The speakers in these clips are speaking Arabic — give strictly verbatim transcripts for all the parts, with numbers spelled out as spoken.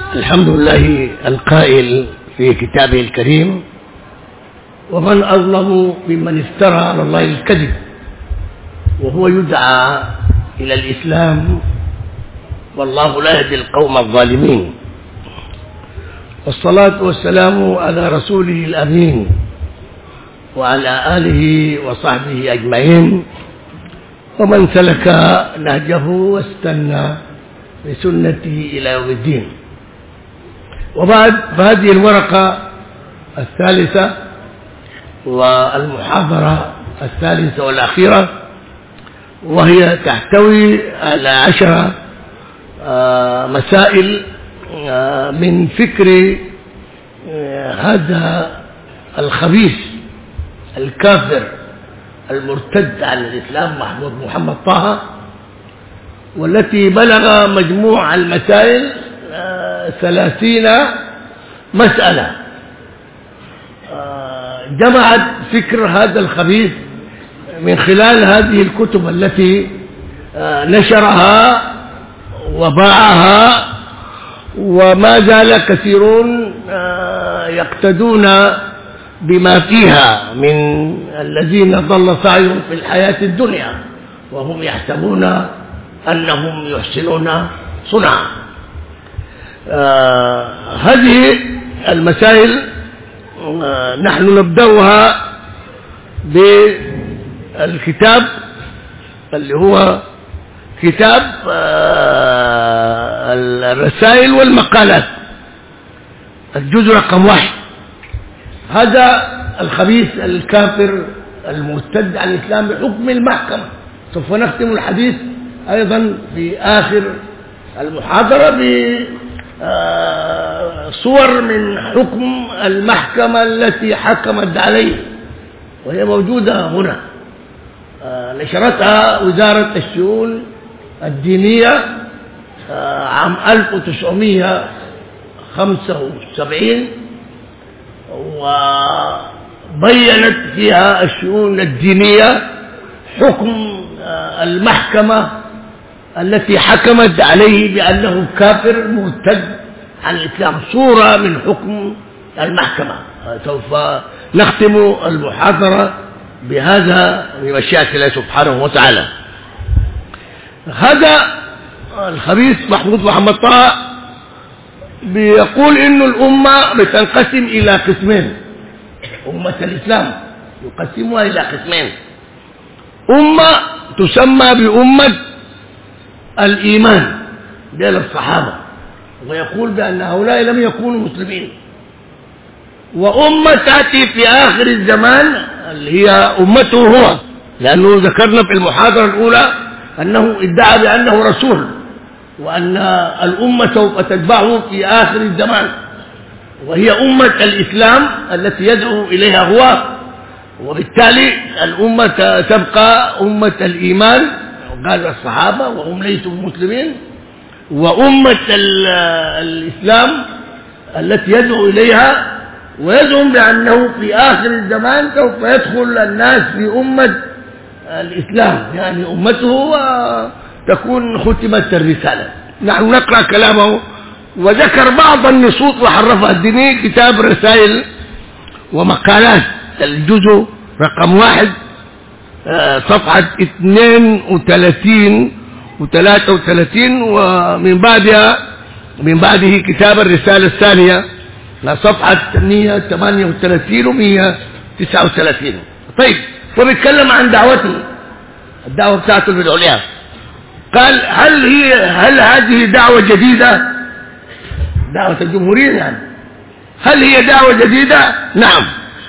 الحمد لله القائل في كتابه الكريم: ومن أظلم ممن افترى على الله الكذب وهو يدعى إلى الإسلام والله لا يهدي القوم الظالمين. والصلاة والسلام على رسوله الأمين وعلى آله وصحبه أجمعين ومن سلك نهجه واستنى بسنته إلى يوم الدين. وبعد، فهذه الورقة الثالثة والمحاضرة الثالثة والأخيرة، وهي تحتوي على عشر مسائل من فكر هذا الخبيث الكافر المرتد عن الإسلام محمود محمد طه، والتي بلغ مجموع المسائل ثلاثين مسألة. جمعت فكر هذا الخبيث من خلال هذه الكتب التي نشرها وباعها، وما زال كثيرون يقتدون بما فيها من الذين ضل سعيهم في الحياة الدنيا وهم يحسبون أنهم يحسنون صنعا. آه هذه المسائل آه نحن نبدأها بالكتاب اللي هو كتاب آه الرسائل والمقالات، الجزء رقم واحد. هذا الخبيث الكافر المرتد عن الإسلام بحكم المحكمة. سوف نختم الحديث أيضا في آخر المحاضرة بصور من حكم المحكمة التي حكمت عليه، وهي موجودة هنا. نشرتها وزارة الشؤون الدينية عام ألف وتسعمائة وخمسة وسبعين، وبينت فيها الشؤون الدينية حكم المحكمة التي حكمت عليه بأنه كافر مرتد عن الإسلام، صورة من حكم المحكمة. سوف نختم المحاضرة بهذا بمشيئة الله سبحانه وتعالى. هذا الخبيث محمود محمد طه بيقول إنه الأمة بتنقسم إلى قسمين. أمة الإسلام يقسمها إلى قسمين: أمة تسمى بأمة الإيمان بين الصحابة، ويقول بأن هؤلاء لم يكونوا مسلمين، وأمة تأتي في آخر الزمان اللي هي أمته هو، لأنه ذكرنا في المحاضرة الأولى أنه ادعى بأنه رسول، وأن الأمة سوف تتبعه في آخر الزمان، وهي أمة الإسلام التي يدعو إليها هو، وبالتالي الأمة تبقى أمة الإيمان، قال الصحابة وهم ليسوا مسلمين، وأمة الإسلام التي يدعو إليها ويزعم بأنه في آخر الزمان سوف يدخل الناس في أمة الإسلام، يعني أمته تكون ختمت الرسالة. نحن نقرأ كلامه، وذكر بعض النصوص وحرفها الديني، كتاب رسائل ومقالات الجزء رقم واحد صفحة اثنين وثلاثين وثلاثة وثلاثين، ومن بعدها من بعده كتاب الرسالة الثانية صفحة مئة وثمانية وثلاثين ومئة وتسعة وثلاثين. طيب، وبيتكلم عن دعوته، الدعوة بتاعته اللي بيدعو لها. قال: هل هي هل هذه دعوة جديدة؟ دعوة الجمهورية يعني. هل هي دعوة جديدة؟ نعم،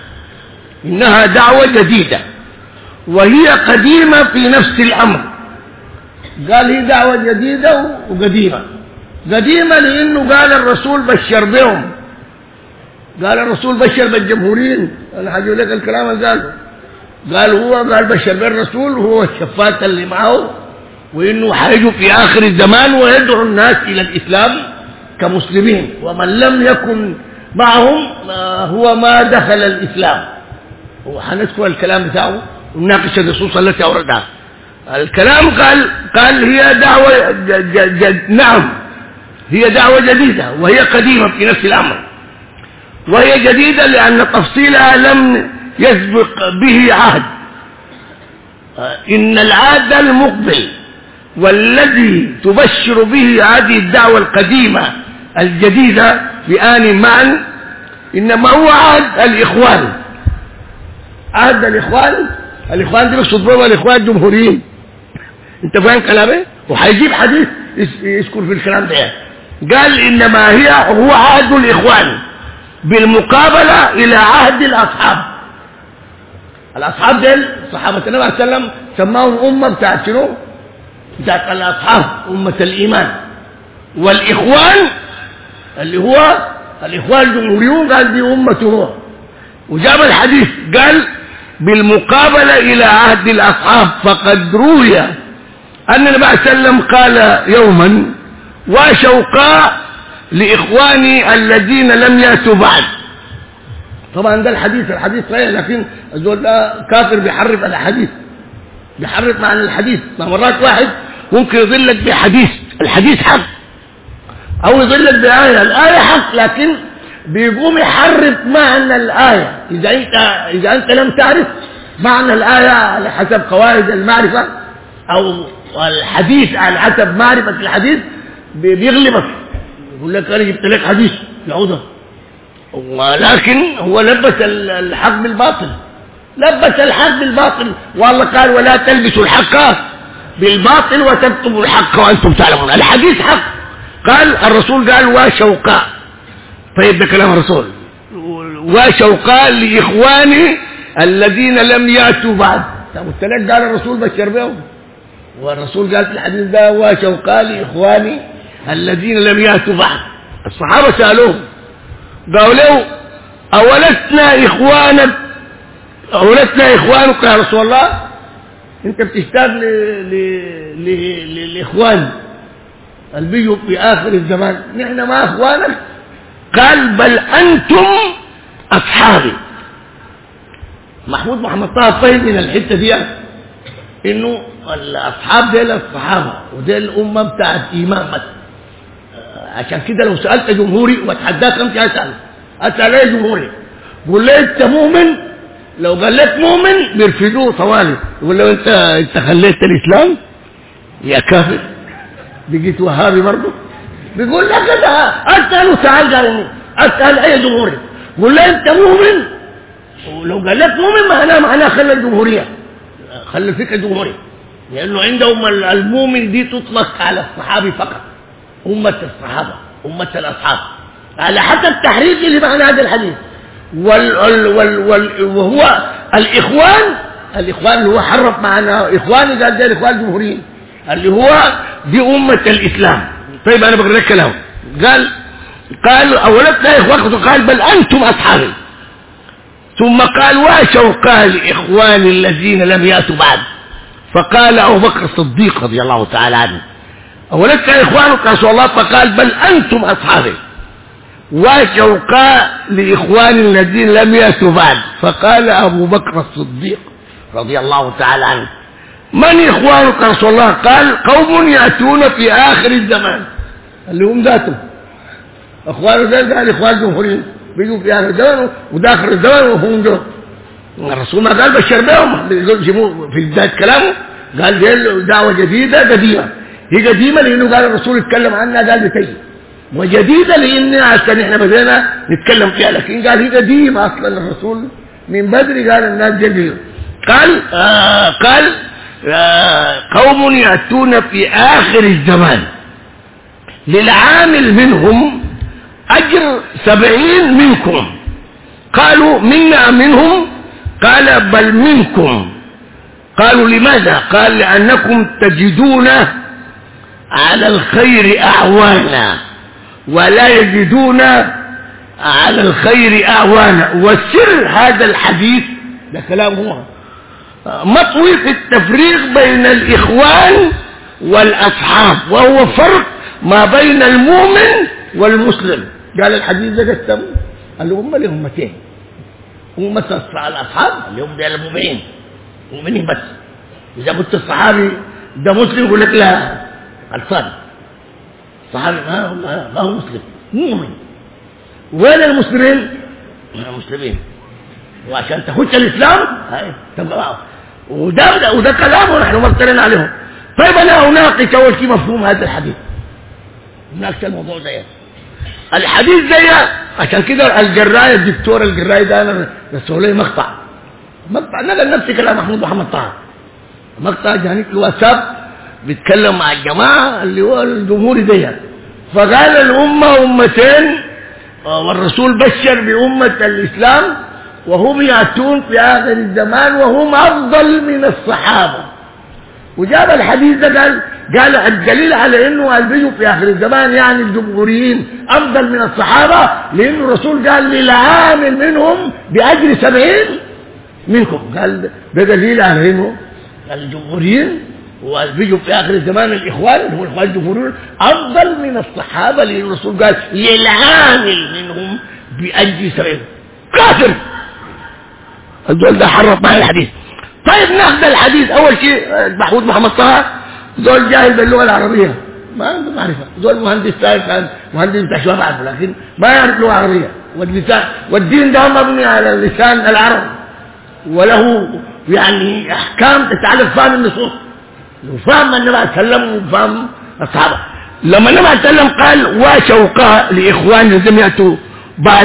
إنها دعوة جديدة، وهي قديمة في نفس الأمر. قال هي دعوة جديدة وقديمة. قديمة لأنه قال الرسول بشر بهم، قال الرسول بشر بالجمهوريين. أنا هجيب لك الكلام اللي قاله. قال هو قال بشر بالرسول وهو الشفات اللي معه، وإنه حيجوا في آخر الزمان ويدعو الناس إلى الإسلام كمسلمين، ومن لم يكن معهم هو ما دخل الإسلام. وحنذكر الكلام بتاعه ونناقش النصوص التي أوردها. الكلام قال قال هي دعوة ج ج ج نعم هي دعوة جديدة وهي قديمة في نفس الأمر، وهي جديدة لأن تفصيلها لم يسبق به عهد. إن العهد المقبل والذي تبشر به هذه الدعوة القديمة الجديدة بآن معا إنما هو عهد الإخوان. عهد الإخوان، الإخوان دي مقصود بها الإخوان الجمهوريين. أنت فاهم كلامي؟ وحيجيب حديث يذكر في الكلام ده. قال إنما هي هو عهد الإخوان بالمقابلة إلى عهد الأصحاب. الأصحاب دول صحابة النبي عليه وسلم سماهم أمة بتاعت شنو؟ بتاعت الأصحاب، أمة الإيمان. والإخوان اللي هو الإخوان الجمهوريون قال دي أمته هو. وجاب الحديث قال بالمقابلة إلى عهد الأصحاب، فقد روي أن النبي عليه وسلم قال يوما وشوقا لإخواني الذين لم يأتوا بعد. طبعا ده الحديث الحديث صحيح، لكن الزول ده كافر بيحرف الحديث، بيحرف معنى الحديث. مرات واحد ممكن يضلك بحديث، الحديث حق، أو يضلك بآية، الآية حق، لكن بيقوم يحرف معنى الآية. إذا أنت إذا أنت لم تعرف معنى الآية على حسب قواعد المعرفة أو الحديث على حسب معرفة الحديث بيغلبك، يقول لك أنا جبت لك حديث يعوده، ولكن هو لبس الحق بالباطل، لبس الحق بالباطل. والله قال ولا تلبسوا الحق بالباطل وتكتموا الحق وأنتم تعلمون. الحديث حق، قال الرسول قال وشوقا. طيب ده كلام الرسول، وشوقا لإخواني الذين لم يأتوا بعد. قلت لك قال الرسول بشر بهم، والرسول قال في الحديث ده وشوقا لإخواني الذين لم يأتوا بعد. الصحابة سألوه قالوا له أولسنا إخوانك أولسنا إخوانك يا رسول الله؟ أنت بتشتاق للإخوان البيو في آخر الزمان، نحن ما أخوانك؟ قال بل أنتم أصحابي. محمود محمد طه طيب من الحتة دي إنه الأصحاب ديل الصحابة وديل الأمة بتاعت إيمان بس. عشان كده لو سألت جمهوري واتحداك أنت أسأل أسأل إيه جمهوري؟ قول لي أنت مؤمن؟ لو قال لك مؤمن بيرفضوه طوالي، يقول له أنت أنت خليت الإسلام يا كافر، بقيت وهابي برضه. بيقول لك كده أسأل وسأل قال إني أسأل أي جمهوري؟ قول لي أنت مؤمن؟ ولو قال لك مؤمن معناه معناه خلى الجمهورية، خلى الفكرة الجمهورية، لأنه عندهم المؤمن دي تطلق على الصحابي فقط، أمة الصحابة، أمة الأصحاب، على حسب تحريف اللي معنى هذا الحديث. وال وال وال وال وهو الإخوان، الإخوان اللي هو حرف معنا إخواني، قال ده الإخوان الجمهوريين اللي هو دي أمة الإسلام. طيب أنا بقرأ لك كلام، قال قال أولتنا إخوانكم، قال بل أنتم أصحابي، ثم قال وشوقا لإخواني الذين لم يأتوا بعد. فقال أبو بكر الصديق رضي الله تعالى عنه أولئك إخوانك يا رسول الله؟ فقال بل أنتم أصحابي، وشوقا لإخواني الذين لم يأتوا بعد. فقال أبو بكر الصديق رضي الله تعالى عنه من إخوانك يا رسول الله؟ قال قوم يأتون في آخر الزمان، اللي هم ذاتهم أخوانه ذلك، قال إخوان جمهوريين بيجوا في آخر الزمان وداخل الزمان وهم جو. الرسول ما قال بشر بهم في بداية كلامه، قال دي دعوة جديدة قديمة. هي قديمة لأنه قال الرسول يتكلم عنها قال بتي، وجديدة لأن عشان احنا بدينا نتكلم فيها، لكن قال هي قديمة أصلا الرسول من بدري قال الناس جديدة. قال آه قال آه قوم يأتون في آخر الزمان للعامل منهم أجر سبعين منكم. قالوا منا منهم؟ قال بل منكم. قالوا لماذا؟ قال لأنكم تجدون على الخير أعوانا ولا يجدون على الخير أعوانا. والسر هذا الحديث ده كلام هو مطوي في التفريق بين الإخوان والأصحاب، وهو فرق ما بين المؤمن والمسلم. قال الحديث ده قسم الأمة لأمتين، أمة الأصحاب اللي هم دول المؤمنين، مؤمنين بس. إذا قلت الصحابي ده مسلم يقول لك لا غلطان، صحابي ما هو ما هو مسلم مؤمن. وين المسلمين؟ المسلمين. وعشان تخش الاسلام تبقى وده وده كلامه نحن مرتلين عليهم. طيب انا اناقش اول شيء مفهوم هذا الحديث. ناقش الموضوع ده الحديث ده عشان كده الجرايه الدكتور الجرايه ده انا رسول لي مقطع مقطع نقل نفس كلام محمود محمد طه مقطع جانب الواتساب بيتكلم مع الجماعه اللي هو الجمهوري ده فقال الامه امتين والرسول بشر بامه الاسلام وهم ياتون في اخر الزمان وهم افضل من الصحابه. وجاب الحديث ده قال قال الدليل على انه البيجوا في اخر الزمان يعني الجمهوريين افضل من الصحابه لانه الرسول قال للعامل منهم باجر سبعين منكم. قال ده دليل على انه الجمهوريين والبيجوا في اخر الزمان الاخوان اللي هو الاخوان الجمهوريين افضل من الصحابه لان الرسول قال للعامل منهم باجر سبعين. كافر الدول ده حرف معي الحديث. طيب ناخذ الحديث اول شيء محمود محمد طه دول جاهل باللغه العربيه ما عنده معرفه. دول مهندس ثالث كان مهندس بتاع شباب عارفه لكن ما يعرف اللغه العربيه واللسان والدين ده مبني على اللسان العربي وله يعني احكام تتعلق فهم النصوص وفهم النبي عليه وسلم وفهم الصحابه. لما النبي عليه وسلم قال وشوقا لاخوان لازم ياتوا بعد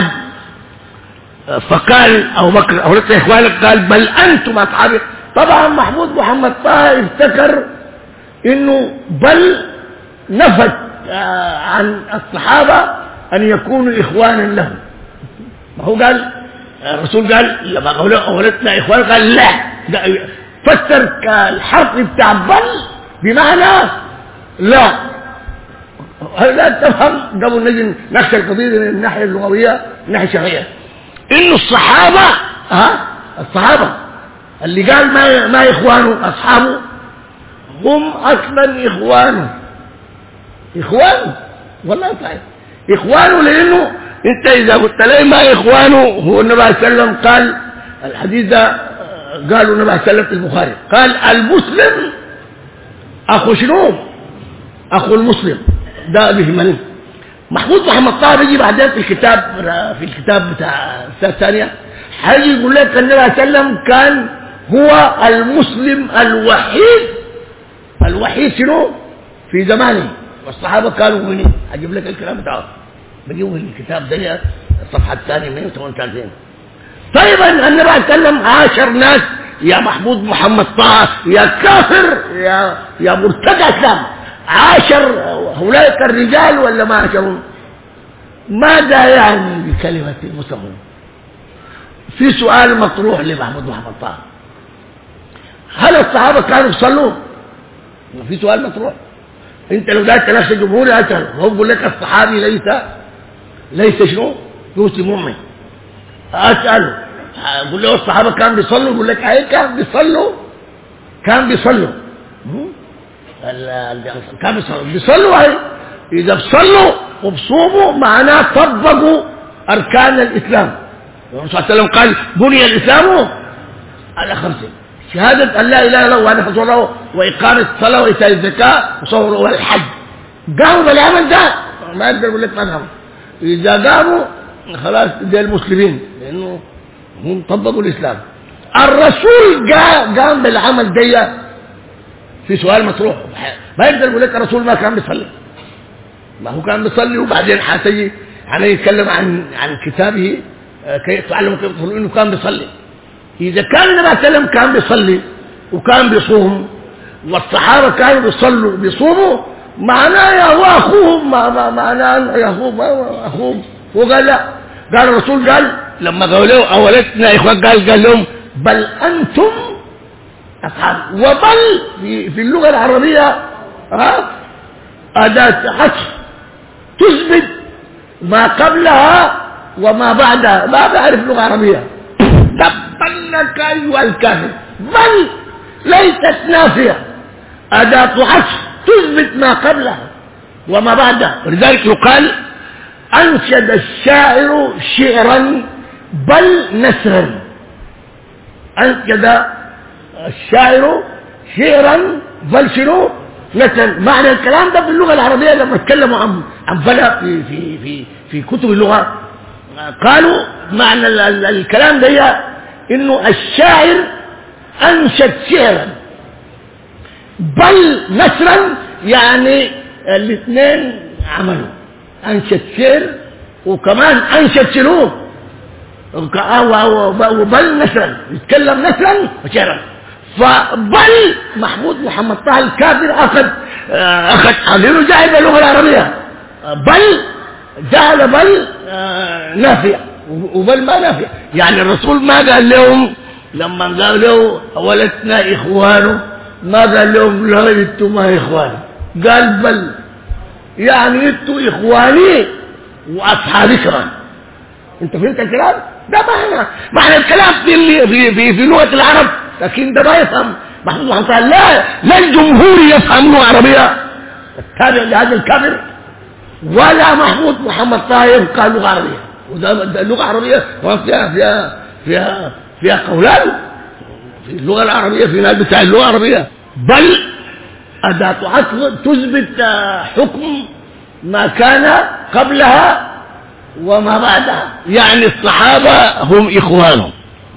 فقال ابو بكر او لك اخوانك قال بل انتم اصحابي. طبعا محمود محمد طه افتكر انه بل نفت عن الصحابه ان يكونوا اخوانا لهم. ما هو قال الرسول قال لما قالوا اولتنا اخوان قال لا فسر الحرف بتاع بل بمعنى لا. لا تفهم قبل نجي نحكي القضيه من الناحيه اللغويه من الناحيه الشرعيه انه الصحابه ها الصحابه اللي قال ما ما اخوانه اصحابه هم اصلا اخوانه اخوانه والله صحيح اخوانه لانه انت اذا قلت لي ما اخوانه هو النبي عليه وسلم قال الحديث ده قالوا النبي عليه وسلم في البخاري قال المسلم اخو شنو؟ اخو المسلم ده بيهمني. محمود محمد طه بيجي بعدين في الكتاب في الكتاب بتاع السنه الثانيه حيجي يقول لك النبي عليه وسلم كان هو المسلم الوحيد الوحيد شنو في زمانه والصحابه كانوا مؤمنين. اجيب لك الكلام بتاعه بجيبه في الكتاب ده الصفحه الثانيه مئة وثمانية وثلاثين. طيب النبي عليه وسلم عاشر ناس يا محمود محمد طه يا كافر يا يا مرتد اسلام عاشر هؤلاء الرجال ولا ما عاشرون؟ ماذا يعني بكلمة المسلمون؟ في سؤال مطروح لمحمود محمد طه هل الصحابة كانوا يصلون؟ في سؤال مطروح. انت لو جاءت نفس الجمهور اسأل هو بيقول لك الصحابي ليس ليس شنو؟ ليس مؤمن. اسأل اقول له الصحابة كانوا بيصلوا يقول لك ايه كان بيصلوا كان بيصلوا كانوا بيصلوا هاي اذا بيصلوا وبصوموا معناه طبقوا اركان الاسلام. الرسول صلى الله عليه وسلم قال بني الاسلام على خمسه شهاده ان لا اله الا الله وان محمد رسول الله واقامه الصلاه وايتاء الزكاه وصوم والحج. قاموا بالعمل ده ما يقدر يقول لك ما قاموا. اذا قاموا خلاص دي المسلمين لانه هم طبقوا الاسلام. الرسول قام قام بالعمل ده في سؤال مطروح ما يقدر يقول لك الرسول ما كان بيصلي ما هو كان بيصلي وبعدين حتى يعني يتكلم عن عن كتابه كيف تعلموا كيف تصلوا انه كان بيصلي. اذا كان النبي عليه وسلم كان بيصلي وكان بيصوم والصحابه كانوا بيصلوا بيصوموا معناه يا هو اخوهم ما معناه يا اخوهم اخوهم. هو قال لا قال الرسول قال لما قالوا له اولتنا اخوان قال قال لهم بل انتم أصحاب. وبل في اللغة العربية ها أداة عطف تثبت ما قبلها وما بعدها. ما بعرف لغة عربية تبنك أيها الكافر بل ليست نافية أداة عطف تثبت ما قبلها وما بعدها. ولذلك يقال أنشد الشاعر شعرا بل نثرا. أنشد الشاعر شعرا بل شنو مثلا معنى الكلام ده في اللغة العربية لما اتكلموا عن عن بلد في في في في كتب اللغة قالوا معنى ال ال الكلام ده انه الشاعر انشد شعرا بل نثرا، يعني الاثنين عملوا انشد شعر وكمان انشد شنو وبل نثرا، يتكلم نثرا وشعرا. فبل محمود محمد طه الكافر اخذ اخذ حاضره جاهل باللغه العربيه، بل جعل بل نافع وبل ما نافع. يعني الرسول ما قال لهم لما قال له ولدنا اخوانه ما قال لهم لا انتم ما اخواني، قال بل يعني انتم اخواني واصحابي كمان. انت فهمت الكلام؟ ده معنى معنى الكلام في في في, في لغه العرب، لكن ده ما يفهم محمود محمد طه. لا لا الجمهور يفهم لغه عربيه التابع لهذا الكافر، ولا محمود محمد طه يبقى لغه عربيه. وده اللغه العربيه فيها فيها فيها فيها قولان في اللغه العربيه، في ناس بتاع اللغه العربيه بل اداه عطف تثبت حكم ما كان قبلها وما بعدها، يعني الصحابه هم اخوانهم،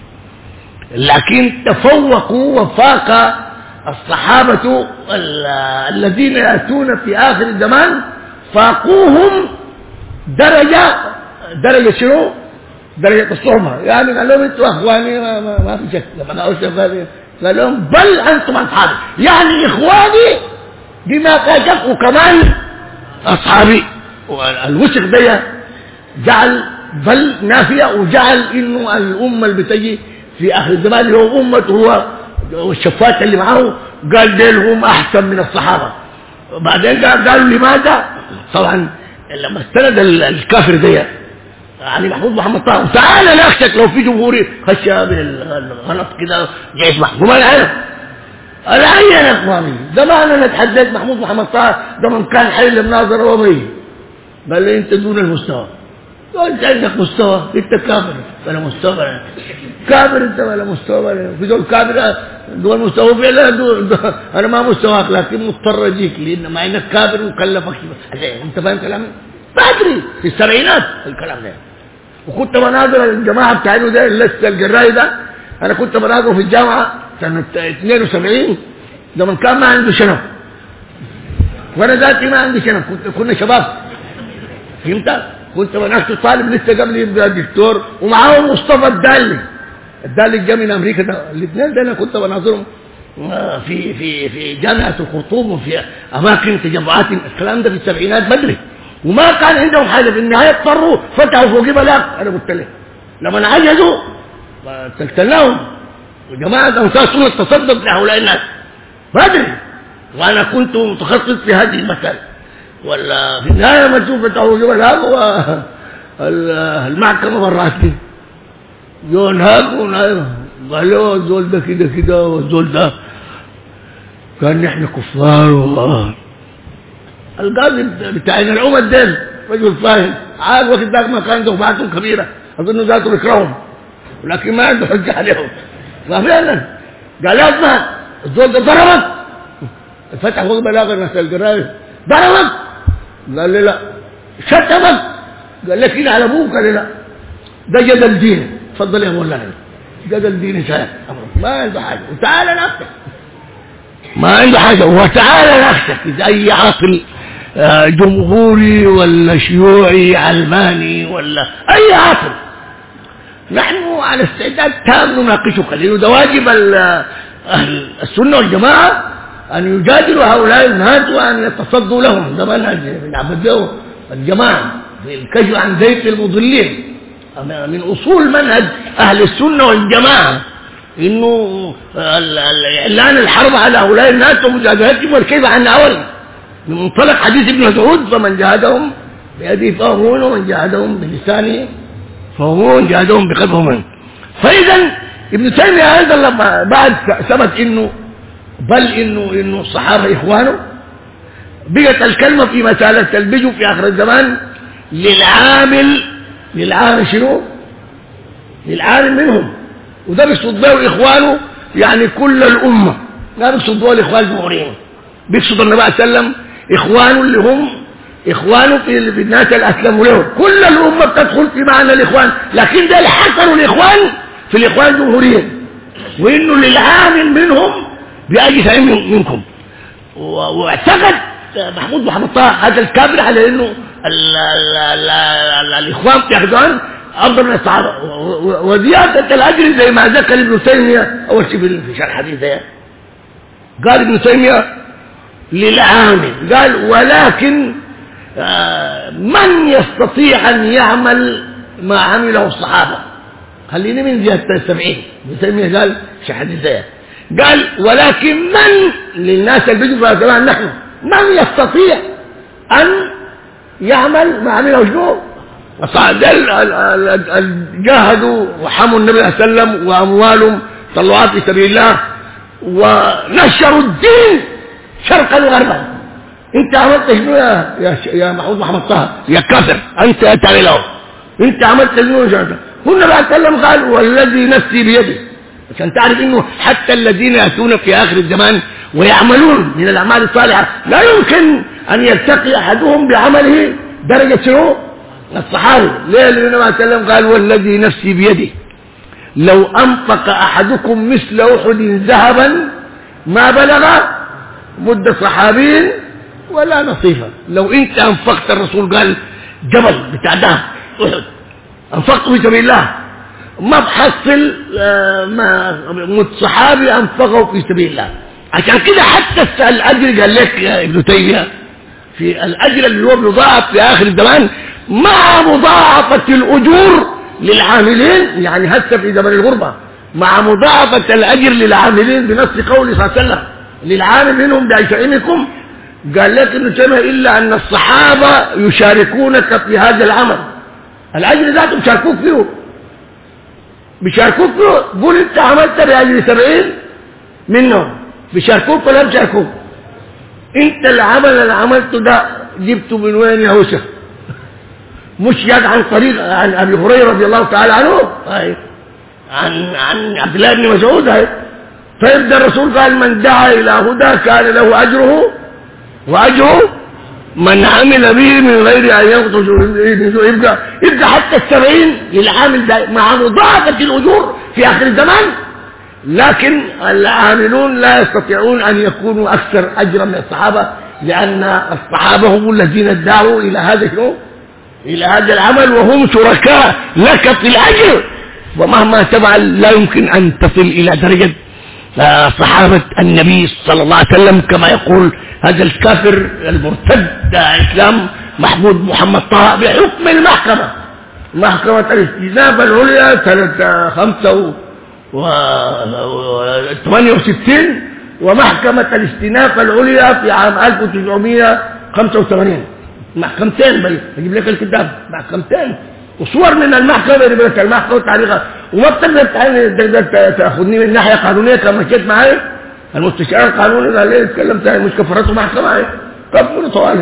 لكن تفوقوا وفاق الصحابه الذين ياتون في اخر الزمان فاقوهم درجه درجه شنو؟ درجه الصحبه. يعني قال لهم انتوا اخواني ما, ما, ما في شك. لما قالوا قال لهم بل انتم اصحابي، يعني اخواني بما كشف وكمان اصحابي. والوسخ ده جعل بل نافيه، وجعل انه الامه اللي بتجي في اخر الزمان اللي هو امته هو والشفات اللي معه قال ديل هم احسن من الصحابه. وبعدين قالوا لماذا؟ طبعا لما استند الكافر ده يعني محمود محمد طه تعالى لاختك لو في جمهوري خشى بالغلط كده جايز محمود ما نعرف العين يا اخواني. زمان انا اتحدثت محمود محمد طه ده من كان حي المناظره ومي قال لي انت دون المستوى، انت عندك مستوى، انت كافر ولا مستوى، كافر انت ولا مستوى، في دول كافر دول مستوى فعلا دول انا ما مستواك لكن مضطر اجيك لان ما انك كافر وكلفك. انت فاهم كلامي؟ بدري في السبعينات الكلام ده. وكنت بناظر الجماعه بتاعته ده لسه الجراي ده، انا كنت بناظره في الجامعه سنه اثنين وسبعين ده من كان ما عنده شنب وانا ذاتي ما عندي شنب، كنت كنا شباب فهمت؟ كنت بناقش طالب لسه قبل يبقى دكتور ومعاه مصطفى الدالي الدالي جاي من امريكا ده. الاثنين ده انا كنت بناظرهم في في في جامعه الخرطوم وفي اماكن تجمعات الكلام ده في السبعينات بدري، وما كان عندهم حاجه. في النهايه اضطروا فتحوا فوق بلاغ. انا قلت له لما عجزوا تقتلناهم وجماعه انصار سنه تصدق لهؤلاء الناس بدري، وانا كنت متخصص في هذه المساله. ولا في النهايه ما تشوف فتحوا فوق بلاغ والمحكمه براتني يون هاك قال له الزول ده كده كده والزول ده كان نحن كفار. والله القاضي بتاعنا العمر دين رجل فاهم عاد وقت ذاك ما كان دفعاتهم كبيره اظن ذاته يكرههم ولكن ما عنده حجه عليهم. ففعلا قال اسمع الزول ده ضربك، فتح فوق بلاغ الناس القرايه ضربك قال لي لا، شتمك قال لك كده على ابوك قال لي لا، ده جدل ديني. تفضل يا مولانا جدل ديني سهل ما عنده حاجه وتعالى نفسك ما عنده حاجه وتعالى نفسك. اذا اي عاقل جمهوري ولا شيوعي علماني ولا اي عاقل نحن على استعداد تام نناقشك، لانه ده واجب اهل السنه والجماعه ان يجادلوا هؤلاء الناس وان يتصدوا لهم. ده منهج بنعبده الجماعه في الكشف عن زيت المضلين، من اصول منهج اهل السنه والجماعه انه اعلان الحرب على هؤلاء الناس ومجاهدتهم والكيف عن اول من منطلق حديث ابن مسعود فمن جاهدهم بيده فهمون ومن جاهدهم بلسانه فهمون جاهدهم بقلبهم. فاذا ابن تيميه ايضا لما بعد ثبت انه بل انه انه الصحابه اخوانه بقت الكلمه في مساله البجو في اخر الزمان للعامل للعامل شنو؟ للعامل منهم، وده بيقصد به اخوانه يعني كل الامه، لا بيقصد به الاخوان الجمهوريين بيقصد النبي صلى الله عليه وسلم إخوانه اللي هم إخوانه في الناس اللي أسلموا لهم. كل الأمة بتدخل في معنى الإخوان، لكن ده اللي حصلوا الإخوان في الإخوان الجمهوريين، وإنه للعامل منهم بأي شيء منكم. واعتقد محمود محمد طه هذا الكابر على إنه ال ال ال ال الإخوان في أخوان أفضل من الصحابة، وزيادة الأجر زي ما ذكر ابن تيمية أول شيء في شرح الحديث ده. قال ابن تيمية للعامل، قال ولكن من يستطيع أن يعمل ما عمله الصحابة، خليني من زيادة السبعين. ابن تيمية قال في حديث ده، قال ولكن من للناس اللي بيجوا كمان نحن من يستطيع أن يعمل ما عمله شنو جاهدوا وحموا النبي صلى الله عليه وسلم وأموالهم طلعات في سبيل الله ونشروا الدين شرقا وغربا. انت عملت شنو يا يا, يا محمود محمد طه يا كافر؟ انت تعمله انت عملت شنو؟ كنا بنتكلم قال والذي نفسي بيده، عشان تعرف انه حتى الذين ياتون في اخر الزمان ويعملون من الاعمال الصالحه لا يمكن ان يلتقي احدهم بعمله درجه شنو الصحابي. ليه؟ لأن النبي صلى الله عليه وسلم قال والذي نفسي بيده لو أنفق أحدكم مثل أحد ذهبا ما بلغ مد صحابي ولا نصيفا. لو أنت أنفقت، الرسول قال جبل بتاع ذهب أحد أنفقته في سبيل الله ما بحصل ما مد صحابي أنفقه في سبيل الله. عشان كده حتى الأجر قال لك يا ابن تيمية في الأجر اللي هو بيضاعف في آخر الزمان مع مضاعفة الأجور للعاملين، يعني هسه في زمن الغربة مع مضاعفة الأجر للعاملين بنص قوله صلى الله عليه وسلم للعامل منهم بعشائمكم. قال لك ابن تيمية إلا أن الصحابة يشاركونك في هذا العمل، الأجر ذاته بيشاركوك فيه بيشاركوك فيه. قول أنت عملت بأجر سبعين منهم بيشاركوك ولا بيشاركوك؟ أنت العمل اللي عملته ده جبته من وين يا هوسة؟ مش يد عن طريق عن ابي هريره رضي الله تعالى عنه، هاي عن عن عبد الله بن مسعود. هاي فيبدا الرسول قال من دعا الى هدى كان له اجره واجره من عمل به من غير ان ينقص. يبقى يبقى حتى السبعين للعامل ده مع مضاعفه الاجور في اخر الزمان، لكن العاملون لا يستطيعون ان يكونوا اكثر اجرا من الصحابه، لان الصحابه هم الذين دعوا الى هذا الشيء إلى هذا العمل وهم شركاء لك في الأجر. ومهما تفعل لا يمكن أن تصل إلى درجة صحابة النبي صلى الله عليه وسلم كما يقول هذا الكافر المرتد إسلام محمود محمد طه بحكم المحكمة، محكمة الاستئناف العليا سنة خمسة وثمانية وستين ومحكمة الاستئناف العليا في عام ألف وتسعمائة وخمسة وثمانين. محكمتين بي اجيب لك الكتاب محكمتين وصور من المحكمه يجيب لك المحكمه وتعليقها، وما بتقدر تقدر تاخذني من ناحيه قانونيه كما مشيت معي المستشار القانوني قال لي اتكلم ثاني مش كفرته محكمه اهي كفر طوالي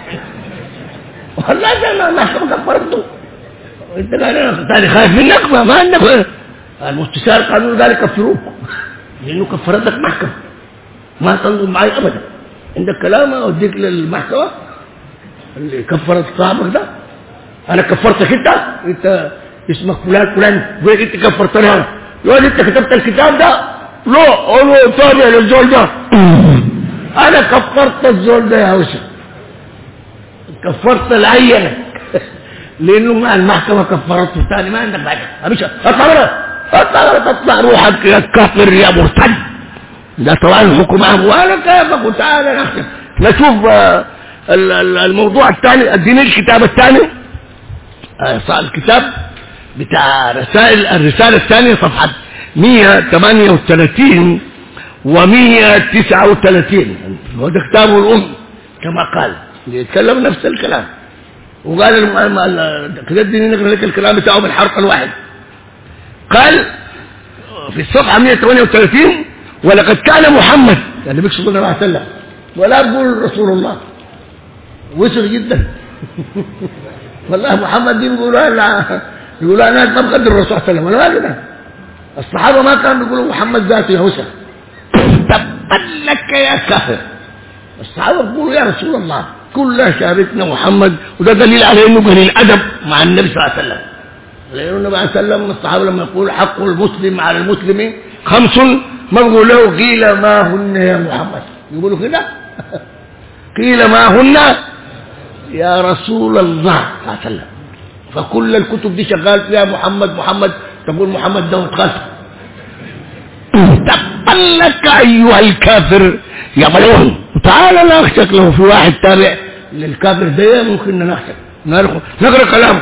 والله ده المحكمه كفرته انت قال ثاني خايف منك ما, ما عندك. المستشار القانوني قال كفروك لانه كفرتك محكمه ما تنظم معي ابدا. عندك كلام اوديك للمحكمه اللي كفرت صاحبك ده. انا كفرتك انت انت اسمك فلان فلان وين انت كفرتني انا؟ يقول انت كتبت الكتاب ده؟ لا انا تابع للزول ده. انا كفرت الزول ده يا هوسه كفرت العينه لانه ما المحكمه كفرته ثاني ما عندك بعد مش اطلع بره اطلع تطلع روحك يا كافر يا مرتد. ده طبعا الحكم اموالا كيفك وتعالى نحن نشوف الموضوع الثاني. اديني الكتاب الثاني الكتاب بتاع رسائل الرسالة الثانية صفحة مئة وثمانية وثلاثين ومئة وتسعة وثلاثين. هو ده كتابه الأم كما قال يتكلم نفس الكلام. وقال كده اديني نقرأ لك الكلام بتاعه بالحرف الواحد. قال في الصفحة مئة وثمانية وثلاثين ولقد كان محمد يعني بيقصد النبي صلى الله عليه وسلم ولا بقول رسول الله وصل جدا والله محمد دي بيقولوا لا يقولوا انا ما بقدر الرسول صلى الله عليه وسلم ولا ما كده. الصحابه ما كانوا بيقولوا محمد ذاته يا هوسه. تبت لك يا كافر الصحابة بيقولوا يا رسول الله كلها شاركنا محمد، وده دليل على انه قليل الادب مع النبي صلى الله عليه وسلم. لانه النبي صلى الله عليه وسلم الصحابة لما يقول حق المسلم على المسلم خمس، ما بيقول له قيل ما هن يا محمد، يقولوا كده قيل ما هن يا رسول الله صلى الله عليه وسلم. فكل الكتب دي شغال فيها محمد محمد، تقول محمد ده متخلف. تبا لك ايها الكافر يا ملعون، تعال ناخذك. له في واحد تابع للكافر ده ممكن ناخذك نقرا كلامه.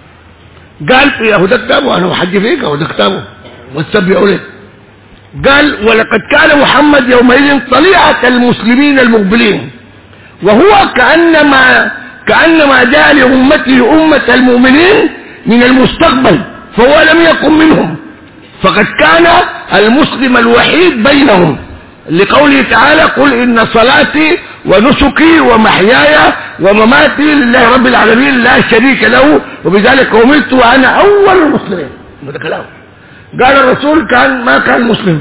قال في هو ده كتابه، انا بحكي فيك هو ده كتابه واتبعوا لي. قال ولقد كان محمد يومئذ طليعة المسلمين المقبلين، وهو كأنما كأنما جاء لأمته أمة المؤمنين من المستقبل، فهو لم يكن منهم، فقد كان المسلم الوحيد بينهم، لقوله تعالى قل إن صلاتي ونسكي ومحياي ومماتي لله رب العالمين لا شريك له وبذلك أمرت وأنا أول المسلمين. هذا كلام قال الرسول كان ما كان مسلم،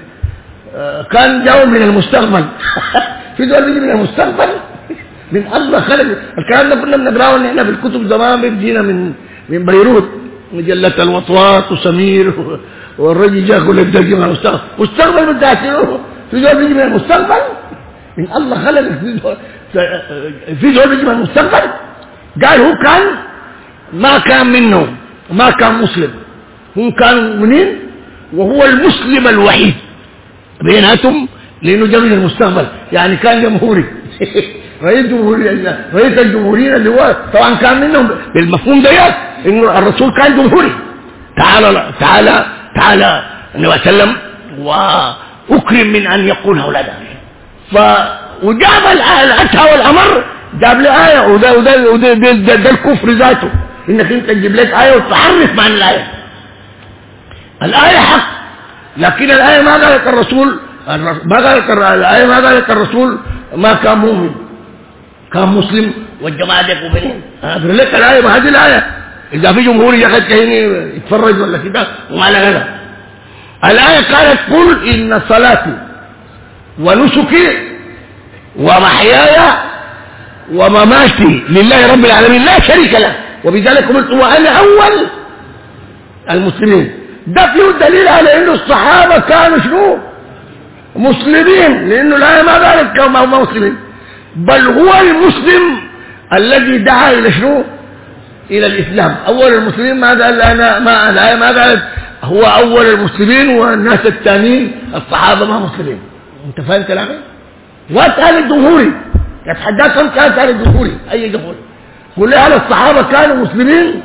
كان جاء من المستقبل. في دول بيجي من المستقبل من الله خلق. الكلام ده كنا بنقراه ان احنا في الكتب زمان بيجينا من من بيروت، مجلة الوطواط وسمير والرجل جاء كل الدرجة من المستقبل. مستقبل بتاعته في دول بيجي من المستقبل من الله خلق. في دول بيجي من المستقبل. قال هو كان ما كان منه، ما كان مسلم، هم كانوا مؤمنين، وهو المسلم الوحيد بيناتهم لانه جاء من المستقبل، يعني كان جمهوري. رئيس جمهوري رئيس الجمهوريين اللي هو طبعا كان منهم بالمفهوم ده انه الرسول كان جمهوري. تعالى تعالى تعالى النبي صلى الله عليه وسلم واكرم من ان يقول هؤلاء. ف وجاب الاتى والامر، جاب لي ايه، وده وده وده ده, ده, ده الكفر ذاته، انك انت تجيب لك ايه وتحرف عن الايه. الايه حق، لكن الايه ما قالت الرسول ما قالت الايه ما قالت الرسول ما كان مؤمن، كان مسلم والجماعه دي مؤمنين. اقول لك الايه ما هذه الايه، اذا في جمهور يا اخي هنا يتفرج ولا كده وما له هذا. الايه قالت قل ان صلاتي ونسكي ومحياي ومماتي لله رب العالمين لا شريك له وبذلك قلت وانا اول المسلمين. ده فيه دليل على انه الصحابه كانوا شنو؟ مسلمين، لانه الايه ما قالت كانوا مسلمين، بل هو المسلم الذي دعا الى شنو؟ الى الاسلام. اول المسلمين ما قال انا ما الايه ما قالت هو اول المسلمين والناس الثانيين الصحابه ما مسلمين. انت فاهم كلامي؟ واسال الجمهوري يتحدث عن كان الجمهوري اي جمهوري قول لي هل الصحابه كانوا مسلمين؟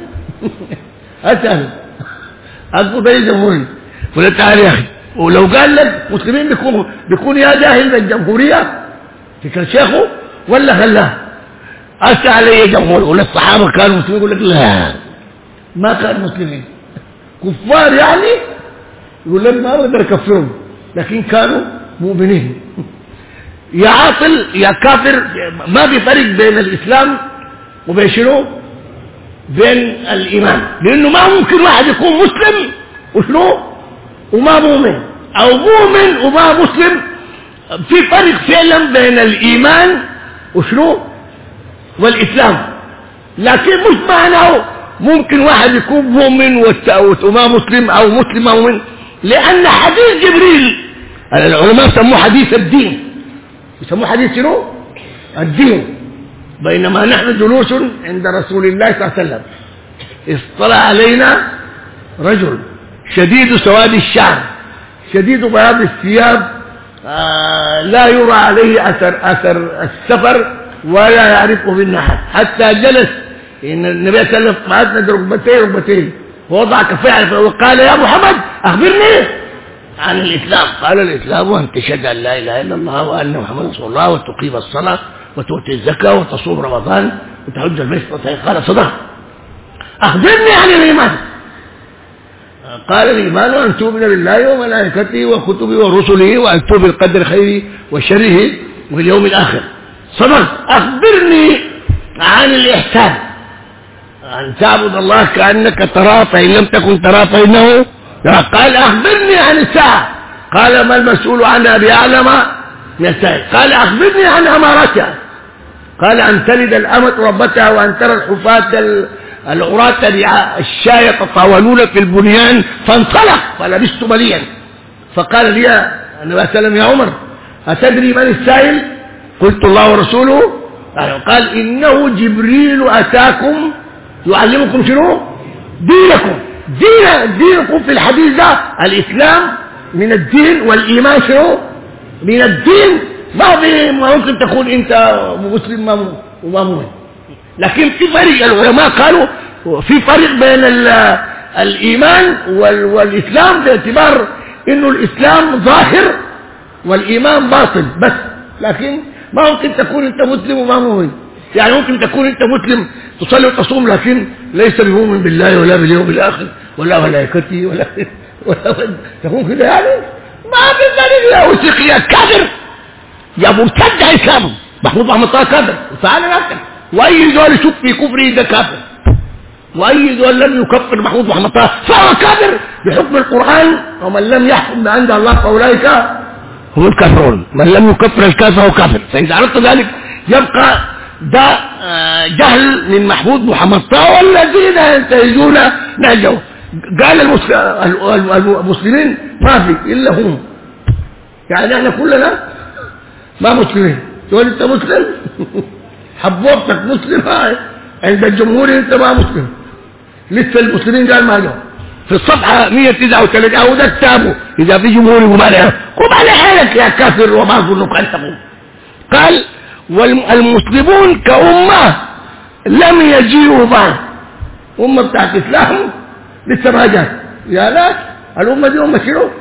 اسال اقول ده جمهوري ولا تعال يا اخي. ولو قال لك مسلمين بيكونوا بيكون يا جاهل بالجمهوريه فكر شيخه ولا خلاه. اسال يا جمهور ولا الصحابه كانوا مسلمين؟ يقول لك لا ما كانوا مسلمين، كفار يعني. يقول لك ما اقدر اكفرهم، لكن كانوا مؤمنين. يا عاطل يا كافر، ما في فرق بين الاسلام وبين شنو؟ بين الايمان، لانه ما ممكن واحد يكون مسلم وشنو وما مؤمن، او مؤمن وما مسلم. في فرق فعلا بين الايمان وشنو والاسلام، لكن مش معناه ممكن واحد يكون مؤمن وما مسلم او مسلم مؤمن، لان حديث جبريل العلماء سموه حديث الدين، يسموه حديث شنو؟ الدين. بينما نحن جلوس عند رسول الله صلى الله عليه وسلم اطلع علينا رجل شديد سواد الشعر شديد بياض الثياب، آه لا يرى عليه اثر اثر السفر ولا يعرفه بالنحر، حتى جلس ان النبي صلى الله عليه وسلم قعدنا ركبتين ركبتين ووضع كفيه وقال يا محمد اخبرني عن الاسلام. قال الاسلام ان تشهد ان لا اله الا الله وان محمد رسول الله وتقيم الصلاه وتؤتي الزكاه وتصوم رمضان وتحج البيت. قال صدق. اخبرني عن الايمان. قال الايمان ان تؤمن بالله وملائكته وكتبه ورسله وان تؤمن بالقدر خيره وشره واليوم الاخر. صدق. اخبرني عن الاحسان ان تعبد الله كانك تراه فان لم تكن تراه فانه. قال اخبرني عن الساعه. قال ما المسؤول عنها باعلم من السائل. قال أخبرني عن أمارتها. قال أن تلد الأمة ربتها وأن ترى الحفاة العراة الشاة يتطاولون في البنيان. فانطلق فلبست مليا. فقال لي النبي صلى الله عليه وسلم يا عمر أتدري من السائل؟ قلت الله ورسوله. قال إنه جبريل أتاكم يعلمكم شنو؟ دينكم. دين دينكم في الحديث ده الإسلام من الدين، والإيمان شنو؟ من الدين. ما ممكن تكون أنت مسلم وما مؤمن، لكن في فرق. العلماء قالوا في فرق بين الإيمان والإسلام باعتبار إنه الإسلام ظاهر والإيمان باطن بس، لكن ما ممكن تكون أنت مسلم وما مؤمن. يعني ممكن تكون أنت مسلم تصلي وتصوم لكن ليس بمؤمن بالله ولا باليوم الآخر ولا ملائكته ولا ولا تكون كده، يعني ما في دليل. يا وثق يا كافر يا مرتد إسلامه. محمود محمد طه كافر وتعالى نفسك، وأي دول يشك في كفره ده كافر، وأي دول لم يكفر محمود محمد طه فهو كافر بحكم القرآن. ومن لم يحكم عند الله فأولئك هم الكافرون. من لم يكفر الكافر هو كافر. فإذا عرفت ذلك يبقى ده جهل من محمود محمد طه والذين ينتهجون نهجه. قال المسلمين ما في إلا هم، يعني احنا كلنا ما مسلمين. تقول انت مسلم حبوبتك مسلم، عند الجمهور انت ما مسلم. لسه المسلمين قال ما جاء في الصفحة مئة وتسعة وثلاثين او ده كتابه اذا في جمهور وما قم على حالك يا كافر وما ظنك ان تقوم. قال والمسلمون كأمة لم يجيئوا بعد. أمة بتاعت إسلام لسه ما جات. يا لا الأمة دي أمة شنو؟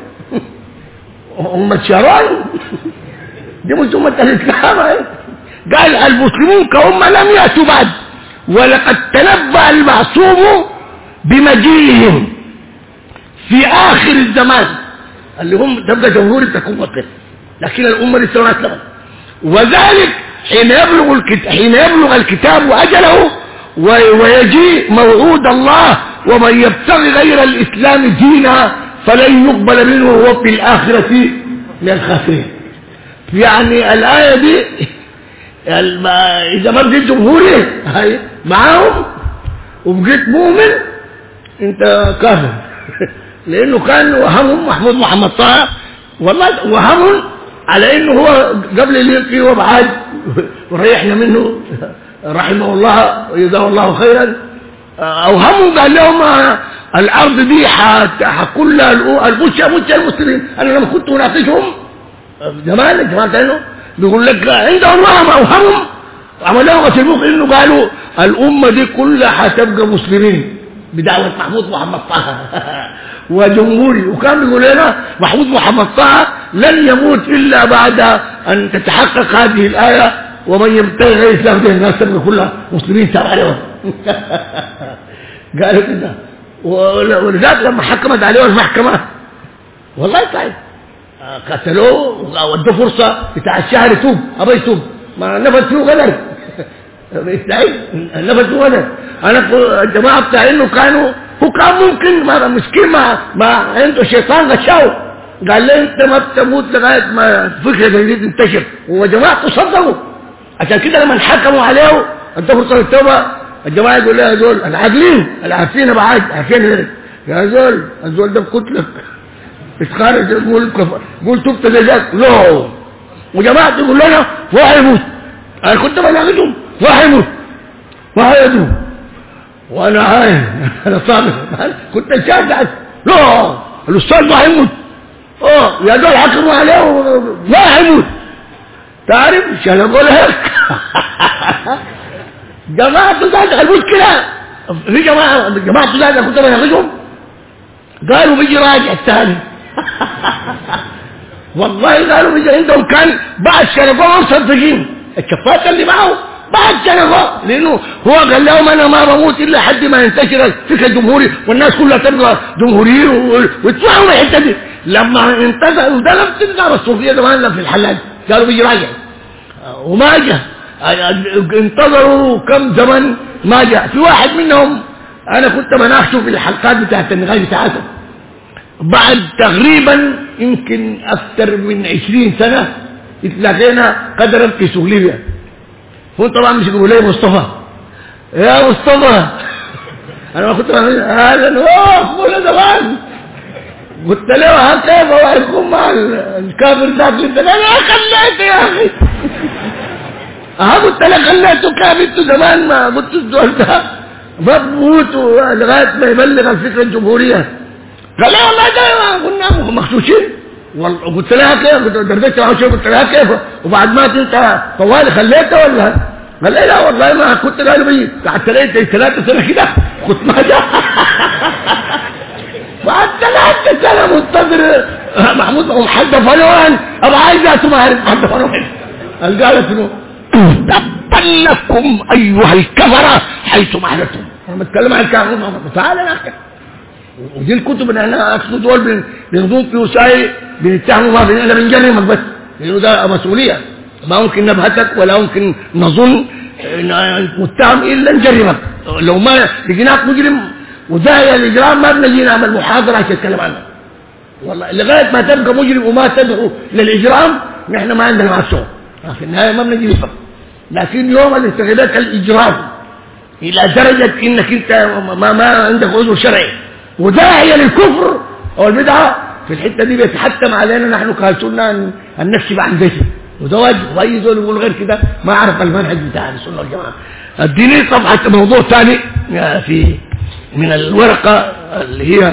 أمة شرائع دي مش أمة الإسلام. قال المسلمون كأمة لم يأتوا بعد، ولقد تنبأ المعصوم بمجيئهم في آخر الزمان اللي هم تبقى جمهور تكون وقت، لكن الأمة لسه ما أسلمت. وذلك حين يبلغ الكتاب حين يبلغ الكتاب أجله ويجيء موعود الله ومن يبتغي غير الإسلام دينا فلن يقبل منه وهو في الآخرة من الخاسرين. يعني الآية دي إذا ما بقيت جمهوري معاهم وبقيت مؤمن أنت كافر، لأنه كان وهمهم محمود محمد طه والله وهمهم على انه هو قبل اللي يلقي وبعاد وريحنا منه رحمه الله وجزاه الله خيرا. اوهموا قال لهم الارض دي حكون لها البشة بشة المسلمين. انا لما كنت اناقشهم زمان الجماعه كانوا بيقول لك عندهم وهم اوهمهم عملوا غسلوك انه قالوا الامه دي كلها حتبقى مسلمين بدعوه محمود محمد طه وجمهوري. وكان بيقول لنا محمود محمد طه لن يموت إلا بعد أن تتحقق هذه الآية ومن يبتغي غير الإسلام دين الناس تبقى كلها مسلمين تابع لهم. قالوا كده. ولذلك لما حكمت عليه المحكمة والله صحيح قتلوه وودوا فرصة بتاع الشهر يتوب أبا يتوب ما نفذ فيه غدر نفذ فيه غدر. أنا الجماعة بتاع إنه كانوا هو كان ممكن ما مسكين ما ما عنده شيطان غشاو قال لي انت ما بتموت لغايه ما فكره زي دي تنتشر، وجماعته صدقوا. عشان كده لما حكموا عليه انت فرصه التوبه الجماعه يقول لها دول العاقلين العارفين بعاد عارفين يا زول الزول ده بقتلك اتخارج يقول كفر قول تبت زيك لا. وجماعه يقول لنا واحد يموت. انا كنت بلاغتهم واحد يموت واحد يدوم وانا عايز انا صابر كنت شاهد لا الاستاذ ما هيموت. اه يا دول حكموا عليه ما هيموت. تعرف مش انا اقول هيك جماعه تزعل المشكله في جماعه جماعه تزعل كنت بناقشهم قالوا بيجي راجع الثاني والله قالوا بيجي عندهم كان بعد شرفهم مصدقين الشفات اللي معه بعد شرفه لانه هو قال لهم انا ما بموت الا حد ما ينتشر الفكر الجمهوري والناس كلها تبقى جمهوريين ويدفعوا الحته دي. لما انتزعوا ده لم تنزع الصوفيه زمان في الحلال قالوا بيجي راجع وما جاء. انتظروا كم زمن ما جاء. في واحد منهم انا كنت بناقشه في الحلقات بتاعت النقاش بتاعته بعد تقريبا يمكن اكثر من عشرين سنه اتلاقينا قدرا في سوق ليبيا. هو طبعا مش يقولوا لي مصطفى يا مصطفى، انا ما كنت هذا اوه ولا زمان. قلت له ها كيف هو يكون مع الكافر ذاك اللي انت قال يا خليته يا اخي. ها قلت له خليته كافر انتوا زمان ما قلت الدول ده بموت لغايه ما يبلغ الفكره الجمهوريه. قال لي والله ده كنا مخشوشين. قلت لها كيف؟ دردشت معه شويه قلت لها كيف؟ وبعد ما انت طوالي خليته ولا؟ قال لي لا والله ما كنت قال بي قعدت لقيت ثلاثة سنة كده كنت ما جاء. بعد ثلاثة سنة منتظر محمود ومحدة فلوان أبا عايز أسمع عارف محدة فلوان. قال قالت له تبا لكم أيها الكفرة حيث معلتم. أنا بتكلم عن الكافرين تعالى يا أخي. ودي الكتب اللي احنا اقصد دول بنغضون في وسائل بنتهموا ما بيننا بنجرمك بس لانه ده مسؤوليه. ما ممكن نبهتك ولا ممكن نظن متهم الا نجرمك. لو ما لقيناك مجرم وداعي الاجرام ما بنجي نعمل محاضره عشان نتكلم عنك. والله لغايه ما تبقى مجرم وما تدعو للاجرام نحن ما عندنا مع الشغل. في النهايه ما بنجي نفهم. لكن يوم اللي استغلك الاجرام الى درجه انك انت ما, ما عندك عذر شرعي وداعية للكفر او البدعة في الحتة دي بيتحتم علينا نحن كهالسنة ان نكتب عن ذاته. وده واجب. واي زول يقول غير كده ما عرف المنهج بتاع السنة والجماعة. اديني صفحة موضوع ثاني في من الورقة اللي هي